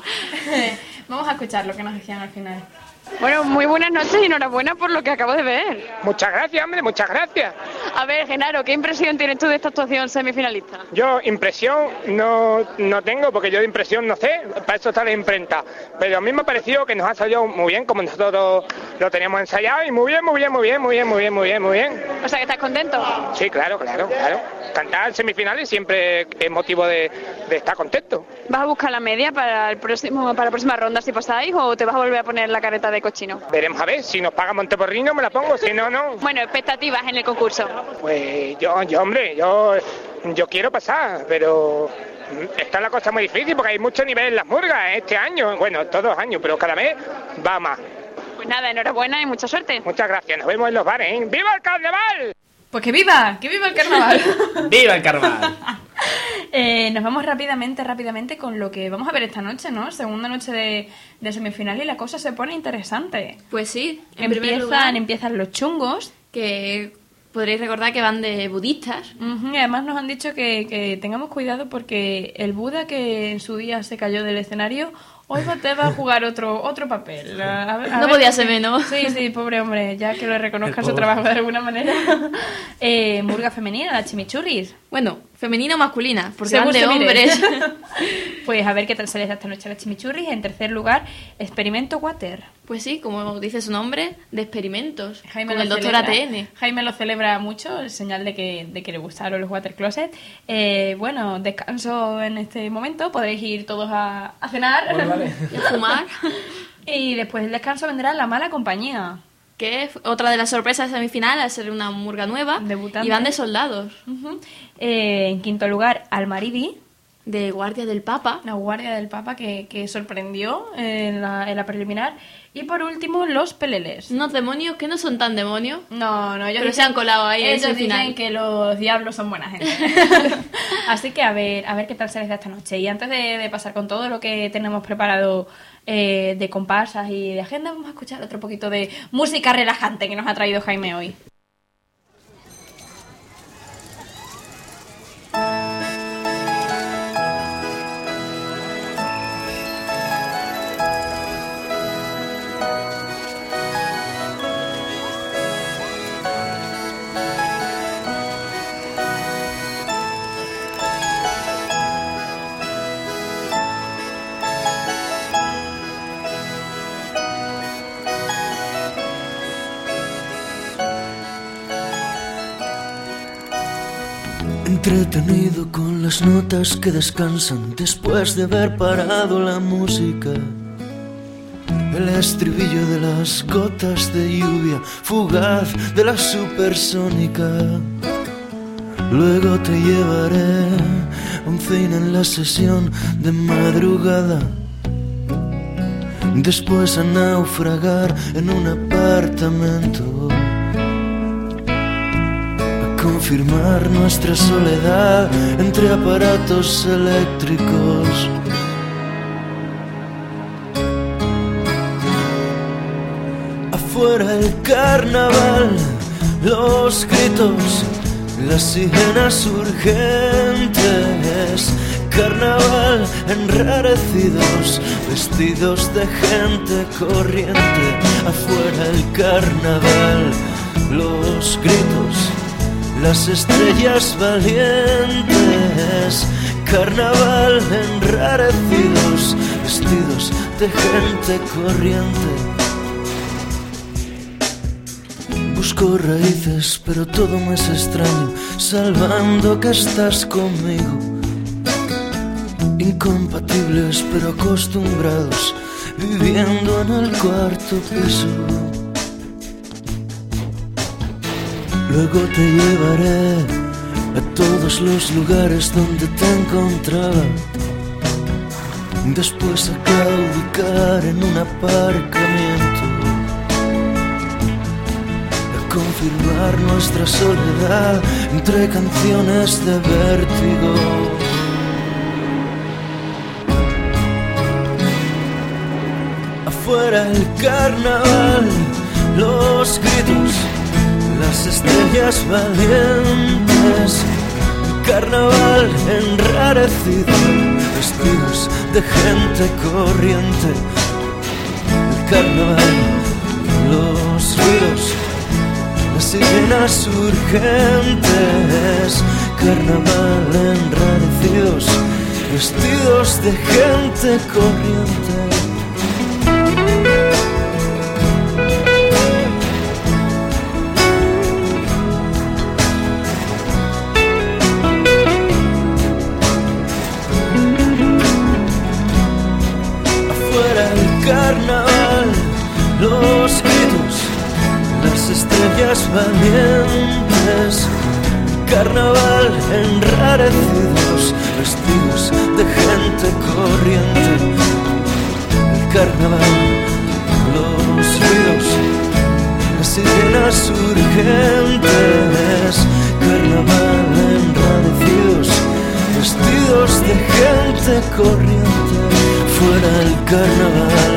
Vamos a escuchar lo que nos decían al final. Bueno, muy buenas noches y enhorabuena por lo que acabo de ver. Muchas gracias, hombre, muchas gracias. A ver, Genaro, ¿qué impresión tienes tú de esta actuación semifinalista? Yo impresión no, no tengo, porque yo de impresión no sé, para eso está la imprenta. Pero a mí me ha parecido que nos ha salido muy bien, como nosotros lo teníamos ensayado, y muy bien, muy bien, muy bien, muy bien, muy bien, muy bien, muy bien. O sea, que estás contento. Sí, claro, claro, claro. Cantar semifinales siempre es motivo de, de estar contento. ¿Vas a buscar la media para el próximo para la próxima ronda si pasáis o te vas a volver a poner la careta de cochino? Veremos a ver, si nos paga Monteporrino me la pongo, si no, no. Bueno, expectativas en el concurso. Pues yo, yo hombre, yo, yo quiero pasar, pero está la cosa muy difícil porque hay mucho nivel en las murgas este año, bueno, todos los años, pero cada vez va más. Pues nada, enhorabuena y mucha suerte. Muchas gracias, nos vemos en los bares, ¿eh? ¡Viva el carnaval! Pues que viva, que viva el carnaval. ¡Viva el carnaval! eh, nos vamos rápidamente, rápidamente con lo que vamos a ver esta noche, ¿no? Segunda noche de, de semifinal y la cosa se pone interesante. Pues sí, en primer Empiezan, lugar, empiezan los chungos. que podréis recordar que van de budistas. Ujú, y además nos han dicho que, que tengamos cuidado porque el Buda que en su día se cayó del escenario, hoy va, te va a jugar otro otro papel. A ver, a No ver, podía ser menos. Sí, sí, pobre hombre, ya que lo reconozca El su pobre. trabajo de alguna manera. eh, murga femenina, la chimichurris. Bueno, femenina o masculina, porque Según van de se mire. hombres. Pues a ver qué tal sale esta noche la chimichurris. En tercer lugar, Experimento Water. Pues sí, como dice su nombre, de experimentos, Jaime con lo el doctor celebra. A T N. Jaime lo celebra mucho, el señal de que, de que le gustaron los Water Closet. Eh, bueno, descanso en este momento, podréis ir todos a, a cenar y a fumar. Y después del descanso vendrá La Mala Compañía. Que es otra de las sorpresas de semifinal, al ser una murga nueva. Debutante. Y van de soldados. Ujú. Eh, en quinto lugar, Almaridi. De Guardia del Papa. La Guardia del Papa que, que sorprendió en la, en la preliminar. Y por último, Los Peleles. Unos demonios que no son tan demonios. No, no, ellos pero dicen- se han colado ahí en ellos semifinal. dicen que los diablos son buena gente. Así que a ver, a ver qué tal se les da esta noche. Y antes de, de pasar con todo lo que tenemos preparado eh, de comparsas y de agenda, vamos a escuchar otro poquito de música relajante que nos ha traído Jaime hoy. Entretenido con las notas que descansan después de haber parado la música. El estribillo de las gotas de lluvia fugaz de la supersónica. Luego te llevaré a un cine en la sesión de madrugada. Después a naufragar en un apartamento. Confirmar nuestra soledad entre aparatos eléctricos. Afuera el carnaval, los gritos, las sirenas urgentes. Carnaval enrarecidos, vestidos de gente corriente. Afuera el carnaval, los gritos, las estrellas valientes. Carnaval enrarecidos, vestidos de gente corriente. Busco raíces, pero todo me es extraño, salvando que estás conmigo. Incompatibles pero acostumbrados, viviendo en el cuarto piso. Luego te llevaré a todos los lugares donde te encontraba. Después a claudicar en un aparcamiento. A confirmar nuestra soledad entre canciones de vértigo. Afuera el carnaval, los gritos, las estrellas valientes. Carnaval enrarecido, vestidos de gente corriente. El carnaval, los ruidos, las sirenas urgentes. Carnaval enrarecidos, vestidos de gente corriente. Carnaval, los gritos, las estrellas valientes. Carnaval enrarecidos, vestidos de gente corriente. El carnaval, los ruidos, sirenas urgentes, carnaval enradecidos, vestidos de gente corriente, fuera el carnaval.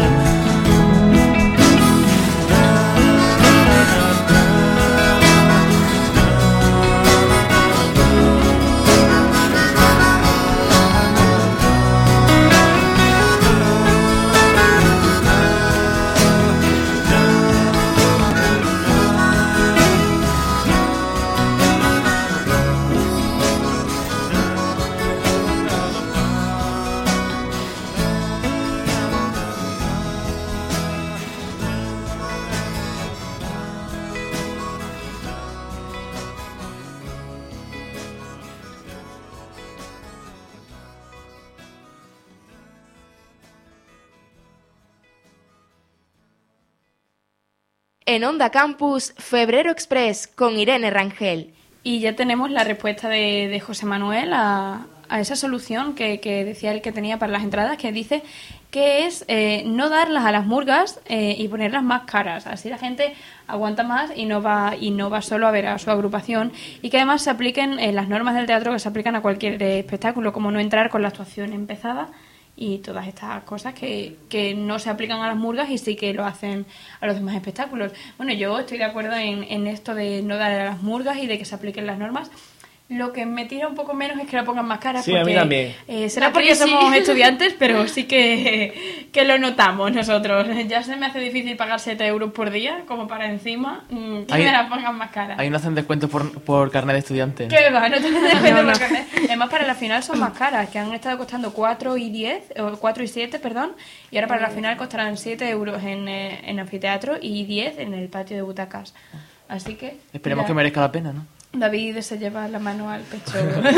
En Onda Campus, Febrero Express con Irene Rangel. Y ya tenemos la respuesta de, de José Manuel a, a esa solución que, que decía él que tenía para las entradas, que dice que es eh, no darlas a las murgas eh, y ponerlas más caras. Así la gente aguanta más y no va y no va solo a ver a su agrupación, y que además se apliquen eh, las normas del teatro que se aplican a cualquier eh, espectáculo, como no entrar con la actuación empezada y todas estas cosas que, que no se aplican a las murgas y sí que lo hacen a los demás espectáculos. Bueno, yo estoy de acuerdo en, en esto de no dar a las murgas y de que se apliquen las normas. Lo que me tira un poco menos es que la pongan más cara. Sí, porque, a mí también. Eh, será porque somos estudiantes, pero sí que, que lo notamos nosotros. Ya se me hace difícil pagar siete euros por día, como para encima mmm, que Ahí- me la pongan más cara. Ahí no hacen descuentos por, por carnet de estudiante. ¿Qué va? No te descuento No, no. por carnet. Además, para la final son más caras, que han estado costando cuatro y diez, o cuatro y siete, perdón, y ahora para la final costarán siete euros en, eh, en anfiteatro y diez en el patio de butacas. Así que... Esperemos mira, que merezca la pena, ¿no? David se lleva la mano al pecho.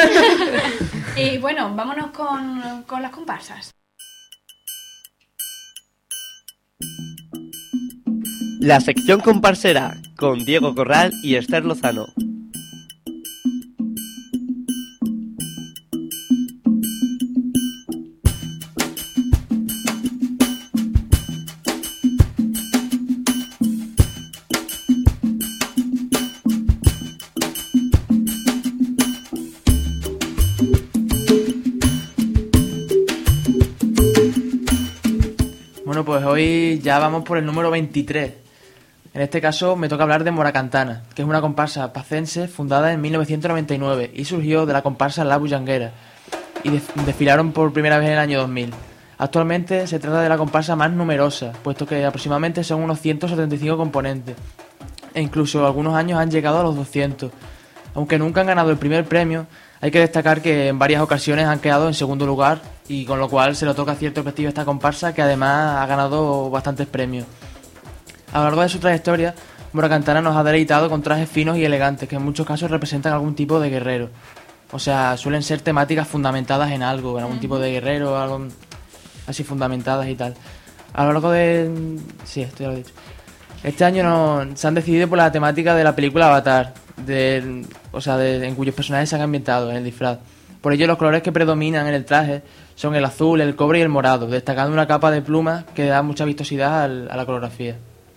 Y bueno, vámonos con, con las comparsas. La sección comparsera con Diego Corral y Esther Lozano. Bueno, pues hoy ya vamos por el número veintitrés. En este caso me toca hablar de Moracantana, que es una comparsa pacense fundada en mil novecientos noventa y nueve y surgió de la comparsa La Bullanguera y def- desfilaron por primera vez en el año dos mil. Actualmente se trata de la comparsa más numerosa, puesto que aproximadamente son unos ciento setenta y cinco componentes e incluso algunos años han llegado a los doscientos. Aunque nunca han ganado el primer premio, hay que destacar que en varias ocasiones han quedado en segundo lugar y con lo cual se le toca cierto prestigio a esta comparsa, que además ha ganado bastantes premios. A lo largo de su trayectoria, Moracantana nos ha deleitado con trajes finos y elegantes que en muchos casos representan algún tipo de guerrero. O sea, suelen ser temáticas fundamentadas en algo, en algún tipo de guerrero, algo así fundamentadas y tal. A lo largo de... sí, esto ya lo he dicho. Este año no, se han decidido por la temática de la película Avatar, de, o sea, de, en cuyos personajes se han ambientado en el disfraz. Por ello, los colores que predominan en el traje son el azul, el cobre y el morado, destacando una capa de plumas que da mucha vistosidad al- a la coreografía.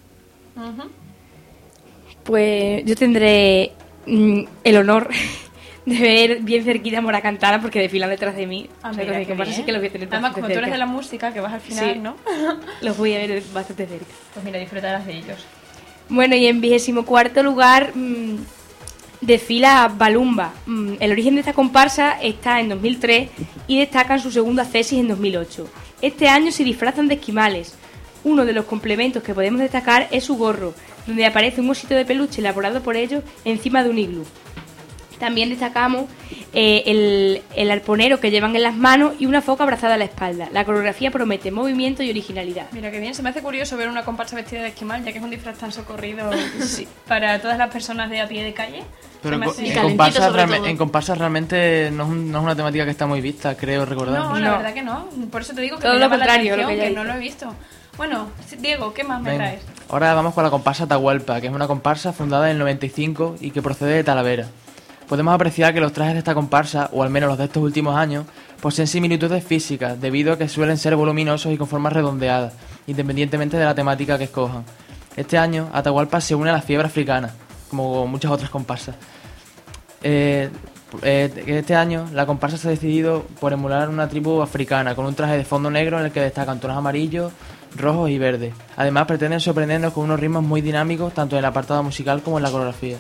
Pues yo tendré mm, el honor de ver bien cerquita a Moracantana porque desfilan detrás de mí. Ah, O sea, mira, con mi qué comparsa bien. sí que los voy a tener Además, bastante como tú eres cerca. de la música, que vas al final, Sí. ¿no? Los voy a ver bastante cerca. Pues mira, disfrutarás de ellos. Bueno, y en vigésimo cuarto lugar mmm, desfila Balumba. Mm, el origen de esta comparsa está en dos mil tres y destacan su segunda tesis en dos mil ocho. Este año se disfrazan de esquimales. Uno de los complementos que podemos destacar es su gorro, donde aparece un osito de peluche elaborado por ellos encima de un iglú. También destacamos eh, el, el arponero que llevan en las manos y una foca abrazada a la espalda. La coreografía promete movimiento y originalidad. Mira qué bien, se me hace curioso ver una comparsa vestida de esquimal, ya que es un disfraz tan socorrido para todas las personas de a pie de calle. Pero Se en, me co- hace- en comparsa, realme- en comparsa realmente no es, un- no es una temática que está muy vista, creo recordar. No, la verdad que no. Por eso te digo que Todo me lo llama la contrario, lo atención, que ya que no dice. lo he visto. Bueno, sí, Diego, ¿qué más me Venga. traes? Ahora vamos con la comparsa Atahualpa, que es una comparsa fundada en el noventa y cinco y que procede de Talavera. Podemos apreciar que los trajes de esta comparsa, o al menos los de estos últimos años, poseen similitudes físicas, debido a que suelen ser voluminosos y con formas redondeadas, independientemente de la temática que escojan. Este año Atahualpa se une a la fiebre africana, como muchas otras comparsas. Eh, eh, este año la comparsa se ha decidido por emular una tribu africana, con un traje de fondo negro en el que destacan tonos amarillos, rojos y verdes. Además pretenden sorprendernos con unos ritmos muy dinámicos, tanto en el apartado musical como en la coreografía.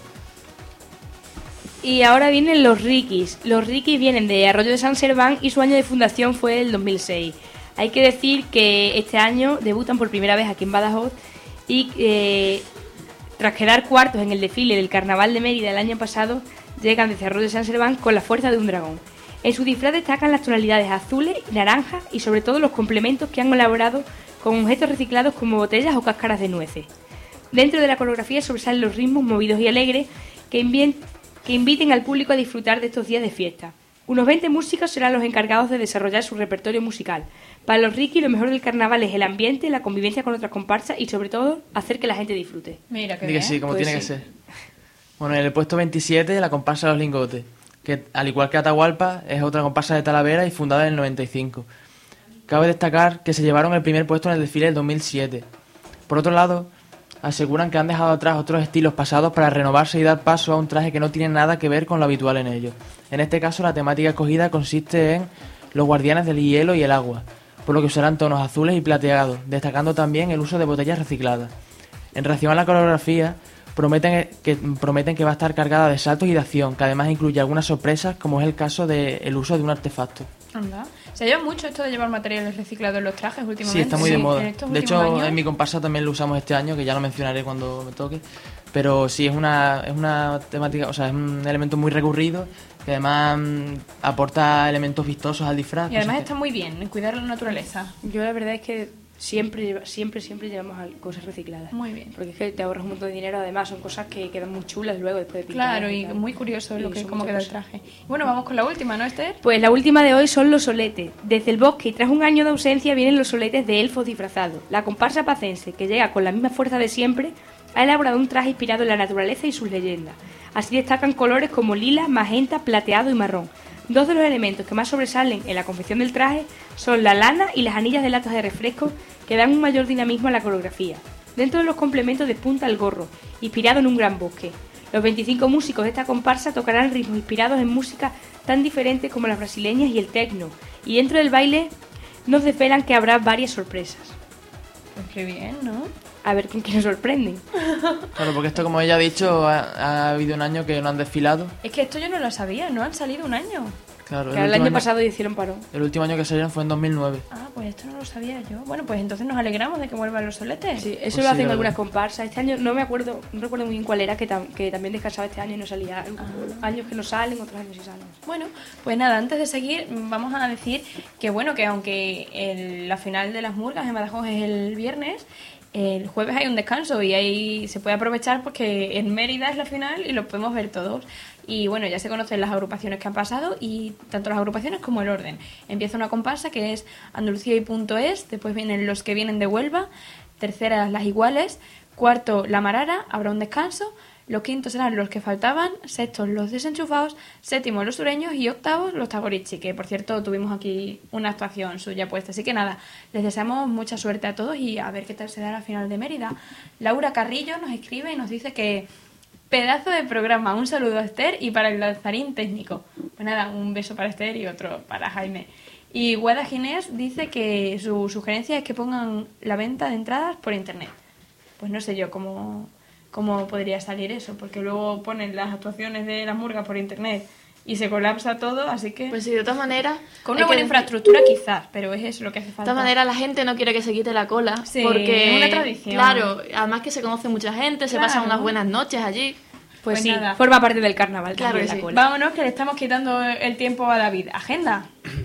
Y ahora vienen los Rikis. Los Rikis vienen de Arroyo de San Serván y su año de fundación fue el dos mil seis. Hay que decir que este año debutan por primera vez aquí en Badajoz y eh, tras quedar cuartos en el desfile del Carnaval de Mérida el año pasado, llegan desde Arroyo de San Serván con la fuerza de un dragón. En su disfraz destacan las tonalidades azules, naranjas y sobre todo los complementos que han elaborado con objetos reciclados como botellas o cáscaras de nueces. Dentro de la coreografía sobresalen los ritmos movidos y alegres que invien que inviten al público a disfrutar de estos días de fiesta. Unos veinte músicos serán los encargados de desarrollar su repertorio musical. Para los Rikis lo mejor del carnaval es el ambiente, la convivencia con otras comparsas y sobre todo hacer que la gente disfrute. Mira que Di que sí, como Pues tiene sí. que ser. Bueno, en el puesto veintisiete la comparsa Los Lingotes, que al igual que Atahualpa es otra comparsa de Talavera y fundada en el noventa y cinco. Cabe destacar que se llevaron el primer puesto en el desfile del dos mil siete. Por otro lado, aseguran que han dejado atrás otros estilos pasados para renovarse y dar paso a un traje que no tiene nada que ver con lo habitual en ellos. En este caso, la temática escogida consiste en los guardianes del hielo y el agua, por lo que usarán tonos azules y plateados, destacando también el uso de botellas recicladas. En relación a la coreografía, prometen que, prometen que va a estar cargada de saltos y de acción, que además incluye algunas sorpresas, como es el caso del uso de un artefacto. Anda. Se lleva mucho esto de llevar materiales reciclados en los trajes últimamente. Sí, está muy de moda. En estos De últimos hecho, años. en mi comparsa también lo usamos este año, que ya lo mencionaré cuando me toque. Pero sí, es una, es una temática, o sea, es un elemento muy recurrido, que además mm, aporta elementos vistosos al disfraz. Y además cosas está muy bien en cuidar la naturaleza. Yo la verdad es que siempre, lleva- siempre, siempre llevamos al- cosas recicladas. Muy bien. Porque es que te ahorras un montón de dinero, además son cosas que quedan muy chulas luego después de pintar. Claro, y muy curioso lo Y que, son cómo queda muchas el traje. Bueno, vamos con la última, ¿no, Esther? Pues la última de hoy son los soletes. Desde el bosque y tras un año de ausencia vienen los soletes de elfos disfrazados. La comparsa pacense, que llega con la misma fuerza de siempre, ha elaborado un traje inspirado en la naturaleza y sus leyendas. Así destacan colores como lila, magenta, plateado y marrón. Dos de los elementos que más sobresalen en la confección del traje son la lana y las anillas de latas de refresco, que dan un mayor dinamismo a la coreografía. Dentro de los complementos despunta el gorro, inspirado en un gran bosque. Los veinticinco músicos de esta comparsa tocarán ritmos inspirados en música tan diferentes como las brasileñas y el techno. Y dentro del baile nos desvelan que habrá varias sorpresas. Pues qué bien, ¿no? A ver con qué nos sorprenden. Claro, porque esto, como ella ha dicho, ha, ha habido un año que no han desfilado. Es que esto yo no lo sabía, no han salido un año. Claro, Que el último año pasado hicieron parón. El último año que salieron fue en dos mil nueve. Ah, pues esto no lo sabía yo. Bueno, pues entonces nos alegramos de que vuelvan los soletes. Sí, eso Pues lo sí, hacen la verdad. algunas comparsas. Este año no me acuerdo, no recuerdo muy bien cuál era, que, tam- que también descansaba este año y no salía. Años que no salen, otros años sí salen. Bueno, pues nada, antes de seguir, vamos a decir que bueno, que aunque el- la final de las murgas en Badajoz es el viernes, el jueves hay un descanso y ahí se puede aprovechar porque en Mérida es la final y lo podemos ver todos. Y bueno, ya se conocen las agrupaciones que han pasado y tanto las agrupaciones como el orden. Empieza una comparsa que es Andalucía y Punto Es, después vienen los que vienen de Huelva, terceras las iguales, cuarto la Marara, habrá un descanso, los quintos serán los que faltaban, sextos los desenchufados, séptimos los sureños y octavos los Tagorichi, que por cierto tuvimos aquí una actuación suya puesta. Así que nada, les deseamos mucha suerte a todos y a ver qué tal se da la final de Mérida. Laura Carrillo nos escribe y nos dice que pedazo de programa, un saludo a Esther y para el danzarín técnico. Pues nada, un beso para Esther y otro para Jaime. Y Guada Ginés dice que su sugerencia es que pongan la venta de entradas por internet. Pues no sé yo cómo, cómo podría salir eso, porque luego ponen las actuaciones de la murga por internet y se colapsa todo, así que... Pues sí, de todas maneras... Con hay una buena que- infraestructura quizás, pero es eso lo que hace De falta. todas maneras, la gente no quiere que se quite la cola. Sí, porque es una tradición. Claro, además que se conoce mucha gente, se Claro. pasan unas buenas noches allí. Pues, Pues sí, nada. forma parte del carnaval Claro también que la sí. cola. Vámonos, que le estamos quitando el tiempo a David. Agenda.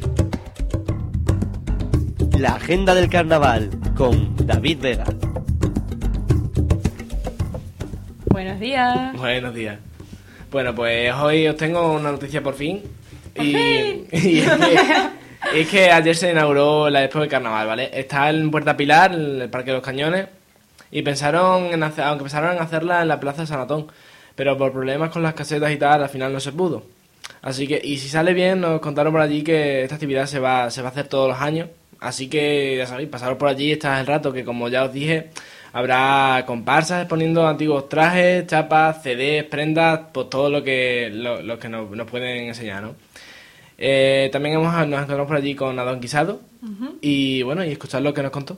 La agenda del carnaval con David Vega. Buenos días. Buenos días. Bueno, pues hoy os tengo una noticia por fin. Y, fin! y es, que, es que ayer se inauguró la Expo del Carnaval, ¿vale? Está en Puerta Pilar, en el Parque de los Cañones. Y pensaron en hacer, aunque pensaron en hacerla en la Plaza de Sanatón, pero por problemas con las casetas y tal, al final no se pudo. Así que, y si sale bien, nos contaron por allí que esta actividad se va, se va a hacer todos los años. Así que, ya sabéis, pasaros por allí, está el rato, que como ya os dije, Habrá comparsas exponiendo antiguos trajes, chapas, C Ds, prendas, pues todo lo que lo, lo que nos, nos pueden enseñar, ¿no? Eh, también hemos, nos encontramos por allí con Adón Guisado. Uh-huh. Y bueno, y escuchar lo que nos contó.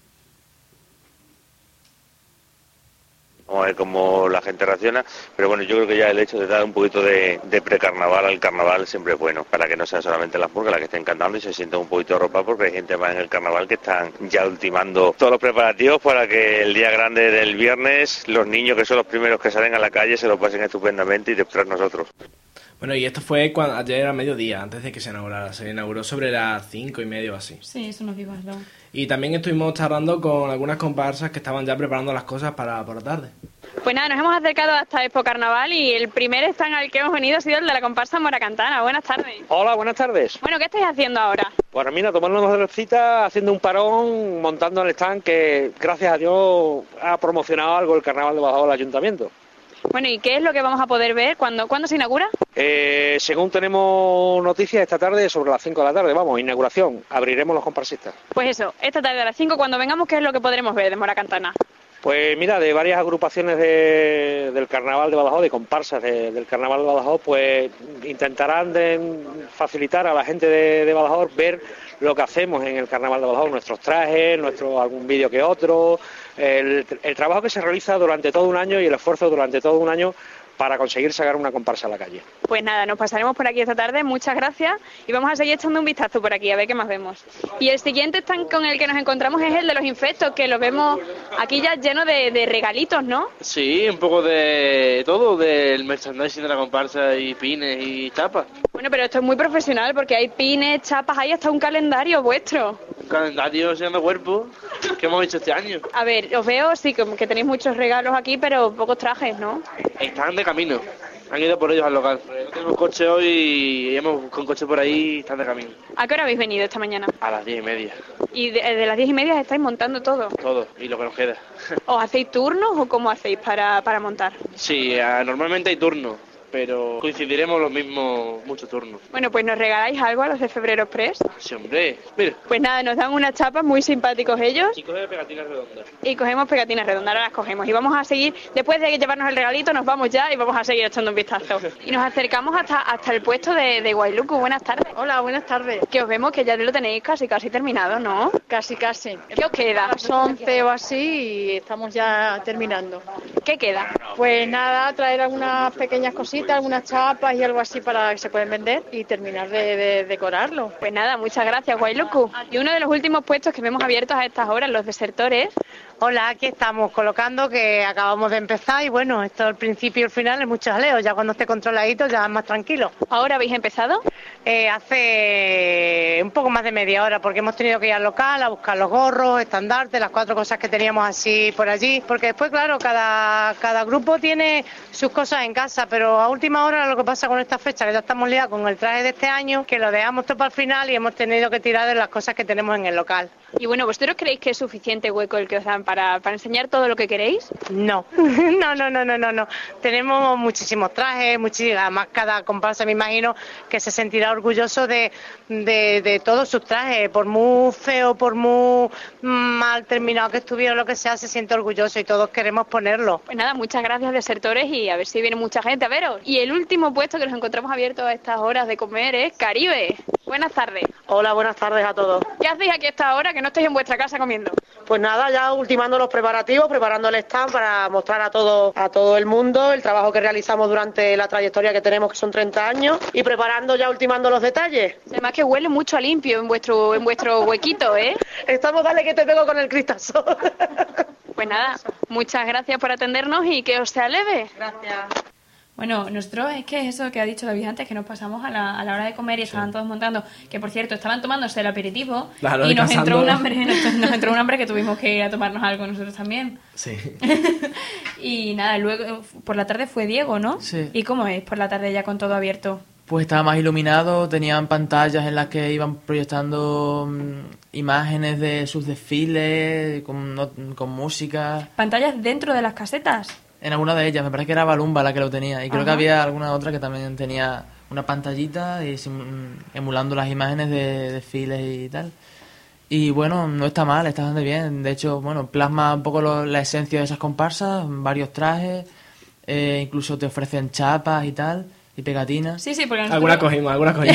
Vamos a ver cómo la gente reacciona, pero bueno, yo creo que ya el hecho de dar un poquito de, de precarnaval al carnaval siempre es bueno, para que no sea solamente las murgas las que estén cantando y se sientan un poquito arropados, porque hay gente más en el carnaval que están ya ultimando todos los preparativos para que el día grande del viernes los niños, que son los primeros que salen a la calle, se lo pasen estupendamente y después nosotros. Bueno, y esto fue cuando, ayer a mediodía, antes de que se inaugurara. Se inauguró sobre las cinco y media o así. Sí, eso nos dijo Aldo. Y también estuvimos charlando con algunas comparsas que estaban ya preparando las cosas para por la tarde. Pues nada, nos hemos acercado hasta Expo Carnaval y el primer stand al que hemos venido ha sido el de la comparsa Moracantana. Buenas tardes. Hola, buenas tardes. Bueno, ¿qué estáis haciendo ahora? Pues mira, tomándonos de cita, haciendo un parón, montando el stand que, gracias a Dios, ha promocionado algo el Carnaval de Badajoz del Ayuntamiento. Bueno, ¿y qué es lo que vamos a poder ver? ¿Cuándo, ¿cuándo se inaugura? Eh, según tenemos noticias esta tarde, sobre las cinco de la tarde, vamos, inauguración, abriremos los comparsistas. Pues eso, esta tarde a las cinco, cuando vengamos, ¿qué es lo que podremos ver de Moracantana? Pues mira, de varias agrupaciones de, del Carnaval de Badajoz, de comparsas de, del Carnaval de Badajoz, pues intentarán de facilitar a la gente de, de Badajoz ver lo que hacemos en el Carnaval de Badajoz, nuestros trajes, nuestro algún vídeo que otro, el, el trabajo que se realiza durante todo un año y el esfuerzo durante todo un año para conseguir sacar una comparsa a la calle. Pues nada, nos pasaremos por aquí esta tarde, muchas gracias, y vamos a seguir echando un vistazo por aquí, a ver qué más vemos. Y el siguiente stand con el que nos encontramos es el de los infectos, que los vemos aquí ya lleno de, de regalitos, ¿no? Sí, un poco de todo, del merchandising de la comparsa y pines y chapas. Bueno, pero esto es muy profesional porque hay pines, chapas, hay hasta un calendario vuestro. Un calendario enseñando cuerpo que hemos hecho este año. A ver, os veo, sí, como que tenéis muchos regalos aquí, pero pocos trajes, ¿no? Están de camino, han ido por ellos al local. No tenemos coche hoy y hemos con coche por ahí, están de camino. ¿A qué hora habéis venido esta mañana? A las diez y media. ¿Y de, de las diez y media estáis montando todo? Todo, y lo que nos queda. ¿Os hacéis turnos o cómo hacéis para, para montar? Sí, a, normalmente hay turnos, pero coincidiremos los mismos muchos turnos. Bueno, pues ¿nos regaláis algo a los de Febrero Express? Sí, hombre, mira. Pues nada, nos dan unas chapas muy simpáticos ellos. Y cogemos pegatinas redondas. Y cogemos pegatinas redondas, ahora las cogemos. Y vamos a seguir, después de llevarnos el regalito, nos vamos ya y vamos a seguir echando un vistazo. Y nos acercamos hasta, hasta el puesto de, de Guaylucu. Buenas tardes. Hola, buenas tardes. Que os vemos que ya lo tenéis casi, casi terminado, ¿no? Casi, casi. ¿Qué os queda? A las once o así y estamos ya terminando. ¿Qué queda? Pues nada, traer algunas pequeñas cositas, algunas chapas y algo así para que se pueden vender y terminar de, de decorarlo. Pues nada, muchas gracias, Guaylucu. Y uno de los últimos puestos que vemos abiertos a estas horas, los desertores. Hola, aquí estamos colocando que acabamos de empezar y bueno, esto al principio y al final es mucho jaleo, ya cuando esté controladito ya es más tranquilo. ¿Ahora habéis empezado? Eh, hace un poco más de media hora porque hemos tenido que ir al local a buscar los gorros, estandartes, las cuatro cosas que teníamos así por allí, porque después claro, cada, cada grupo tiene sus cosas en casa, pero a última hora lo que pasa con esta fecha, que ya estamos liados con el traje de este año, que lo dejamos todo para el final y hemos tenido que tirar de las cosas que tenemos en el local. Y bueno, ¿vosotros creéis que es suficiente hueco el que os dan para, para enseñar todo lo que queréis? No, no, no, no, no, no, no. Tenemos muchísimos trajes, muchísimos, además cada comparsa me imagino que se sentirá orgulloso de, de, de todos sus trajes, por muy feo, por muy mal terminado que estuviera, lo que sea, se siente orgulloso y todos queremos ponerlo. Pues nada, muchas gracias, desertores, y a ver si viene mucha gente a veros. Y el último puesto que nos encontramos abierto a estas horas de comer es Caribe. Buenas tardes. Hola, buenas tardes a todos. ¿Qué hacéis aquí a esta hora que no estáis en vuestra casa comiendo? Pues nada, ya ultimando los preparativos, preparando el stand para mostrar a todo, a todo el mundo el trabajo que realizamos durante la trayectoria que tenemos, que son treinta años, y preparando ya, ultimando los detalles. Además que huele mucho a limpio en vuestro, en vuestro huequito, ¿eh? Estamos, dale que te pego con el cristazo. Pues nada, muchas gracias por atendernos y que os sea leve. Gracias. Bueno, nosotros es que eso que ha dicho David antes, que nos pasamos a la, a la hora de comer y estaban sí. todos montando, que por cierto, estaban tomándose el aperitivo claro, y nos entró, un hambre, nos, nos entró un hambre que tuvimos que ir a tomarnos algo nosotros también. Sí. Y nada, luego por la tarde fue Diego, ¿no? Sí. ¿Y cómo es por la tarde ya con todo abierto? Pues estaba más iluminado, tenían pantallas en las que iban proyectando um, imágenes de sus desfiles, con, no, con música. ¿Pantallas dentro de las casetas? En alguna de ellas, me parece que era Balumba la que lo tenía. Y creo Ajá. que había alguna otra que también tenía una pantallita y sim, emulando las imágenes de desfiles y tal. Y bueno, no está mal, está bastante bien. De hecho, bueno, plasma un poco lo- la esencia de esas comparsas, varios trajes, eh, incluso te ofrecen chapas y tal, y pegatinas. Sí, sí, porque nosotros... Alguna cogimos, alguna cogimos.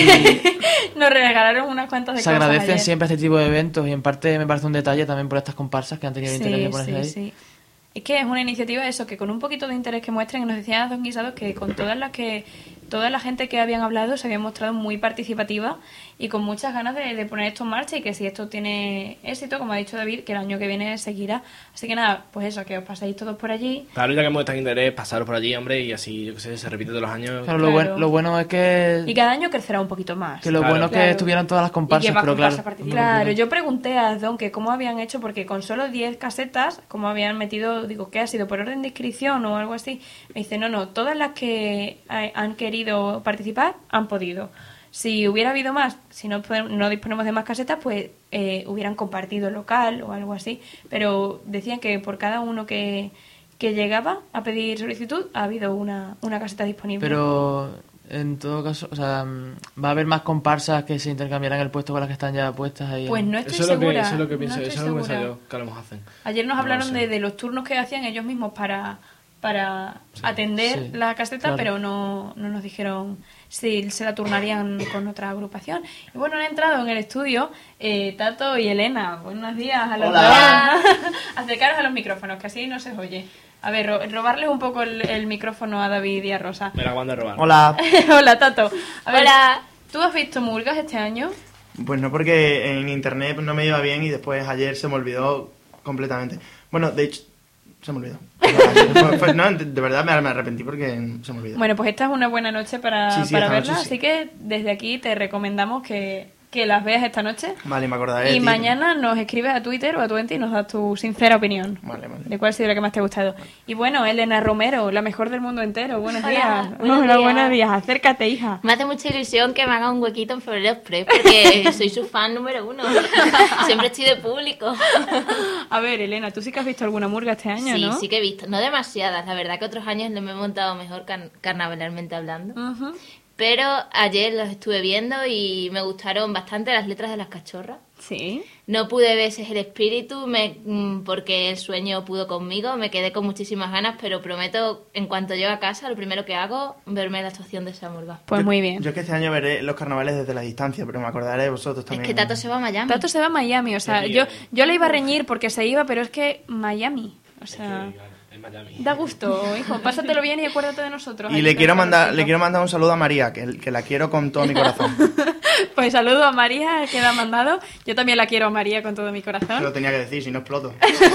Nos regalaron unas cuantas de Se cosas agradecen ayer. siempre este tipo de eventos y en parte me parece un detalle también por estas comparsas que han tenido el interés de Sí, ponerse sí, ahí. sí. Es que es una iniciativa eso, que con un poquito de interés que muestren, nos decían Don Guisados que con todas las que toda la gente que habían hablado se había mostrado muy participativa y con muchas ganas de, de poner esto en marcha y que si esto tiene éxito, como ha dicho David, que el año que viene seguirá. Así que nada, pues eso, que os paséis todos por allí. Claro, ya que hemos estado en interés, pasaros por allí, hombre, y así, yo qué sé, se repite todos los años. Claro, lo, buen- lo bueno es que, Y cada año crecerá un poquito más. que lo bueno es que Claro. estuvieran todas las Y comparsas, que más pero claro, comparsas participen. es muy Claro, complicado. yo pregunté a Don que cómo habían hecho, porque con solo diez casetas, cómo habían metido, digo, ¿qué ha sido? ¿Por orden de inscripción o algo así? Me dice, no, no, todas las que eh, han querido participar han podido. Si hubiera habido más, si no, podemos- no disponemos de más casetas, pues eh, hubieran compartido local o algo así. Pero decían que por cada uno que, que llegaba a pedir solicitud, ha habido una, una caseta disponible. Pero en todo caso, o sea, mm, va a haber más comparsas que se intercambiarán el puesto con las que están ya puestas ahí. Pues no estoy Eso es lo que, segura, eso es lo que no pienso, estoy eso es lo que pienso segura. yo, que a lo mejor hacen. Ayer nos No hablaron lo sé. de, de los turnos que hacían ellos mismos para, para atender sí, la caseta, claro. pero no, no nos dijeron si se la turnarían con otra agrupación. Y bueno, han entrado en el estudio eh, Tato y Elena. Buenos días a los Hola. dos. Acercaros a los micrófonos, que así no se os oye. A ver, ro- robarles un poco el, el micrófono a David y a Rosa. Me la acaban de robar. Hola. Hola, Tato. A ver, Hola. ¿tú has visto murgas este año? Pues no, porque en internet no me iba bien y después ayer se me olvidó completamente. Bueno, de hecho, se me olvidó. Fue- fue- no, de de verdad me, me arrepentí porque se me olvidó. Bueno, pues esta es una buena noche para, Sí, sí, para esta verla, noche sí. así que desde aquí te recomendamos que, que las veas esta noche. Vale, me acordaré de Y ti. mañana nos escribes a Twitter o a Twenty y nos das tu sincera opinión Vale, vale. de cuál ha sido la que más te ha gustado. Y bueno, Elena Romero, la mejor del mundo entero. Buenos Hola, días. buenos Hola, días. buenos días. Acércate, hija. Me hace mucha ilusión que me haga un huequito en Febrero Express porque soy su fan número uno. Siempre estoy de público. A ver, Elena, tú sí que has visto alguna murga este año, Sí, ¿no? sí que he visto. No demasiadas, la verdad que otros años no me he montado mejor car- carnavalarmente hablando. Pero ayer los estuve viendo y me gustaron bastante las letras de las cachorras. Sí. No pude ver ese es el espíritu me, mm, porque el sueño pudo conmigo. Me quedé con muchísimas ganas, pero prometo, en cuanto llegue a casa, lo primero que hago, verme la actuación de esa murga. Pues muy bien. Yo es que este año veré los carnavales desde la distancia, pero me acordaré de vosotros Es también. que Tato se va a Miami. Tato se va a Miami, o sea, Qué yo, bien. yo le iba a reñir porque se iba, pero es que Miami, o sea... Da gusto, hijo, pásatelo bien y acuérdate de nosotros. Y Ahí le está quiero el mandar, calorcito. le quiero mandar un saludo a María, que, que la quiero con todo mi corazón. Pues saludo a María, queda mandado. Yo también la quiero a María con todo mi corazón. Lo tenía que decir, si no exploto.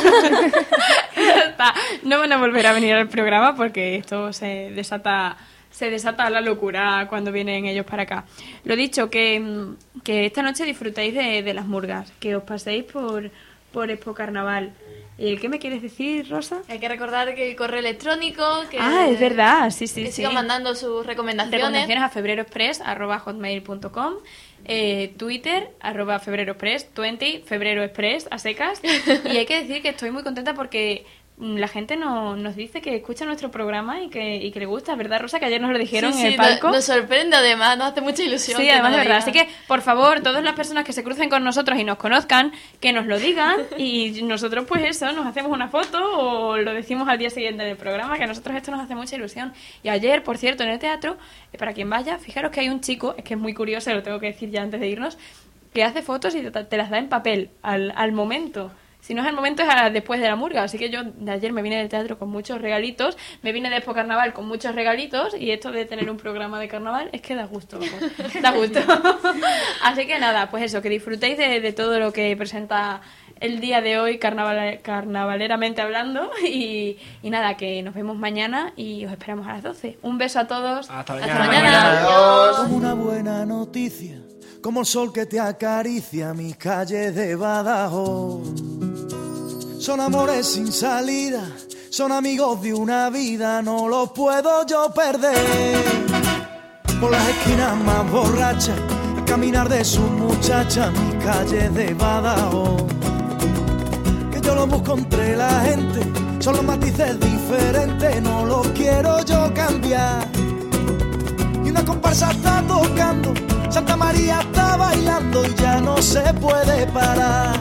Ya está. No van a volver a venir al programa porque esto se desata se desata la locura cuando vienen ellos para acá. Lo dicho, que, mm, que esta noche disfrutéis de, de las murgas, que os paséis por, por Expo Carnaval. ¿Y el qué me quieres decir, Rosa? Hay que recordar que el correo electrónico... Que, Ah, es verdad, sí, sí, que sí. sigan mandando sus recomendaciones. Recomendaciones a febreroexpress arroba hotmail punto com, eh, Twitter arroba febreroexpress, Twenty febreroexpress a secas. Y hay que decir que estoy muy contenta porque mm, la gente no, nos dice que escucha nuestro programa y que, y que le gusta, ¿verdad, Rosa? Que ayer nos lo dijeron Sí, en sí, el palco. Nos, nos sorprende además, nos hace mucha ilusión. Sí, que además nos de lo verdad. Así digan. que, por favor, todas las personas que se crucen con nosotros y nos conozcan, que nos lo digan y nosotros, pues eso, nos hacemos una foto o lo decimos al día siguiente del programa, que a nosotros esto nos hace mucha ilusión. Y ayer, por cierto, en el teatro, eh, para quien vaya, fijaros que hay un chico, es que es muy curioso, lo tengo que decir ya antes de irnos, que hace fotos y te, te las da en papel al, al momento. Si no es el momento, es a- después de la murga. Así que yo de ayer me vine del teatro con muchos regalitos, me vine de Expo Carnaval con muchos regalitos, y esto de tener un programa de carnaval es que da gusto, vamos. Da gusto. Así que nada, pues eso, que disfrutéis de, de todo lo que presenta el día de hoy, carnaval, carnavaleramente hablando, y, y nada, que nos vemos mañana y os esperamos a las doce. Un beso a todos. Hasta mañana. Como una buena noticia, como el sol que te acaricia mis calles de Badajoz. Son amores sin salida, son amigos de una vida, no los puedo yo perder. Por las esquinas más borrachas, el caminar de sus muchachas, mis calles de Badajoz. Que yo lo busco entre la gente, son los matices diferentes, no los quiero yo cambiar. Y una comparsa está tocando, Santa María está bailando. sonando y ya no se puede parar.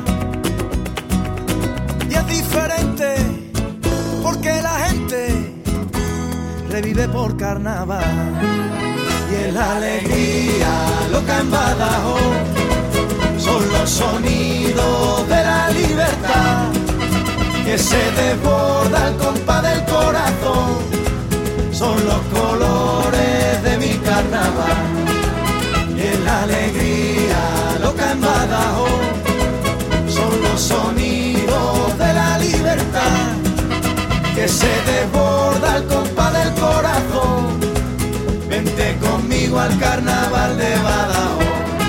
Y es diferente porque la gente revive por carnaval. Y en la alegría loca en Badajoz son los sonidos de la libertad que se desborda al compás del corazón. Son los colores de mi carnaval. Y en la alegría loca en Badajoz son los sonidos de la libertad que se desborda al compás del corazón. Vente conmigo al carnaval de Badajoz.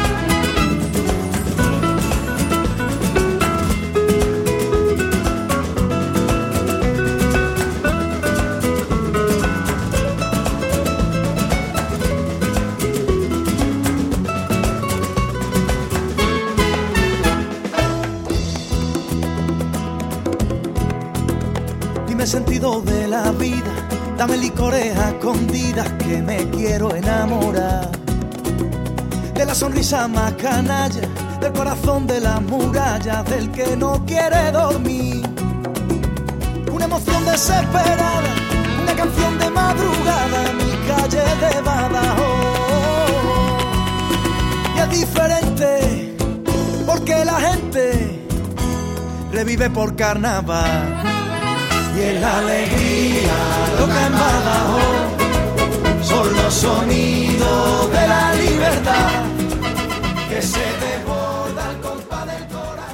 Dime el sentido de la vida, dame licores a escondidas que me quiero enamorar. De la sonrisa más canalla, del corazón de las murallas, del que no quiere dormir. Una emoción desesperada, una canción de madrugada, mi calle de Badajoz. Y es diferente porque la gente revive por carnaval. Y en la alegría loca en Badajoz son los sonidos de la libertad que se desborda al compás del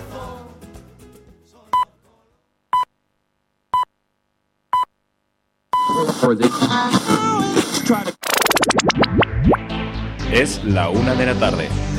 corazón. Es la una de la tarde.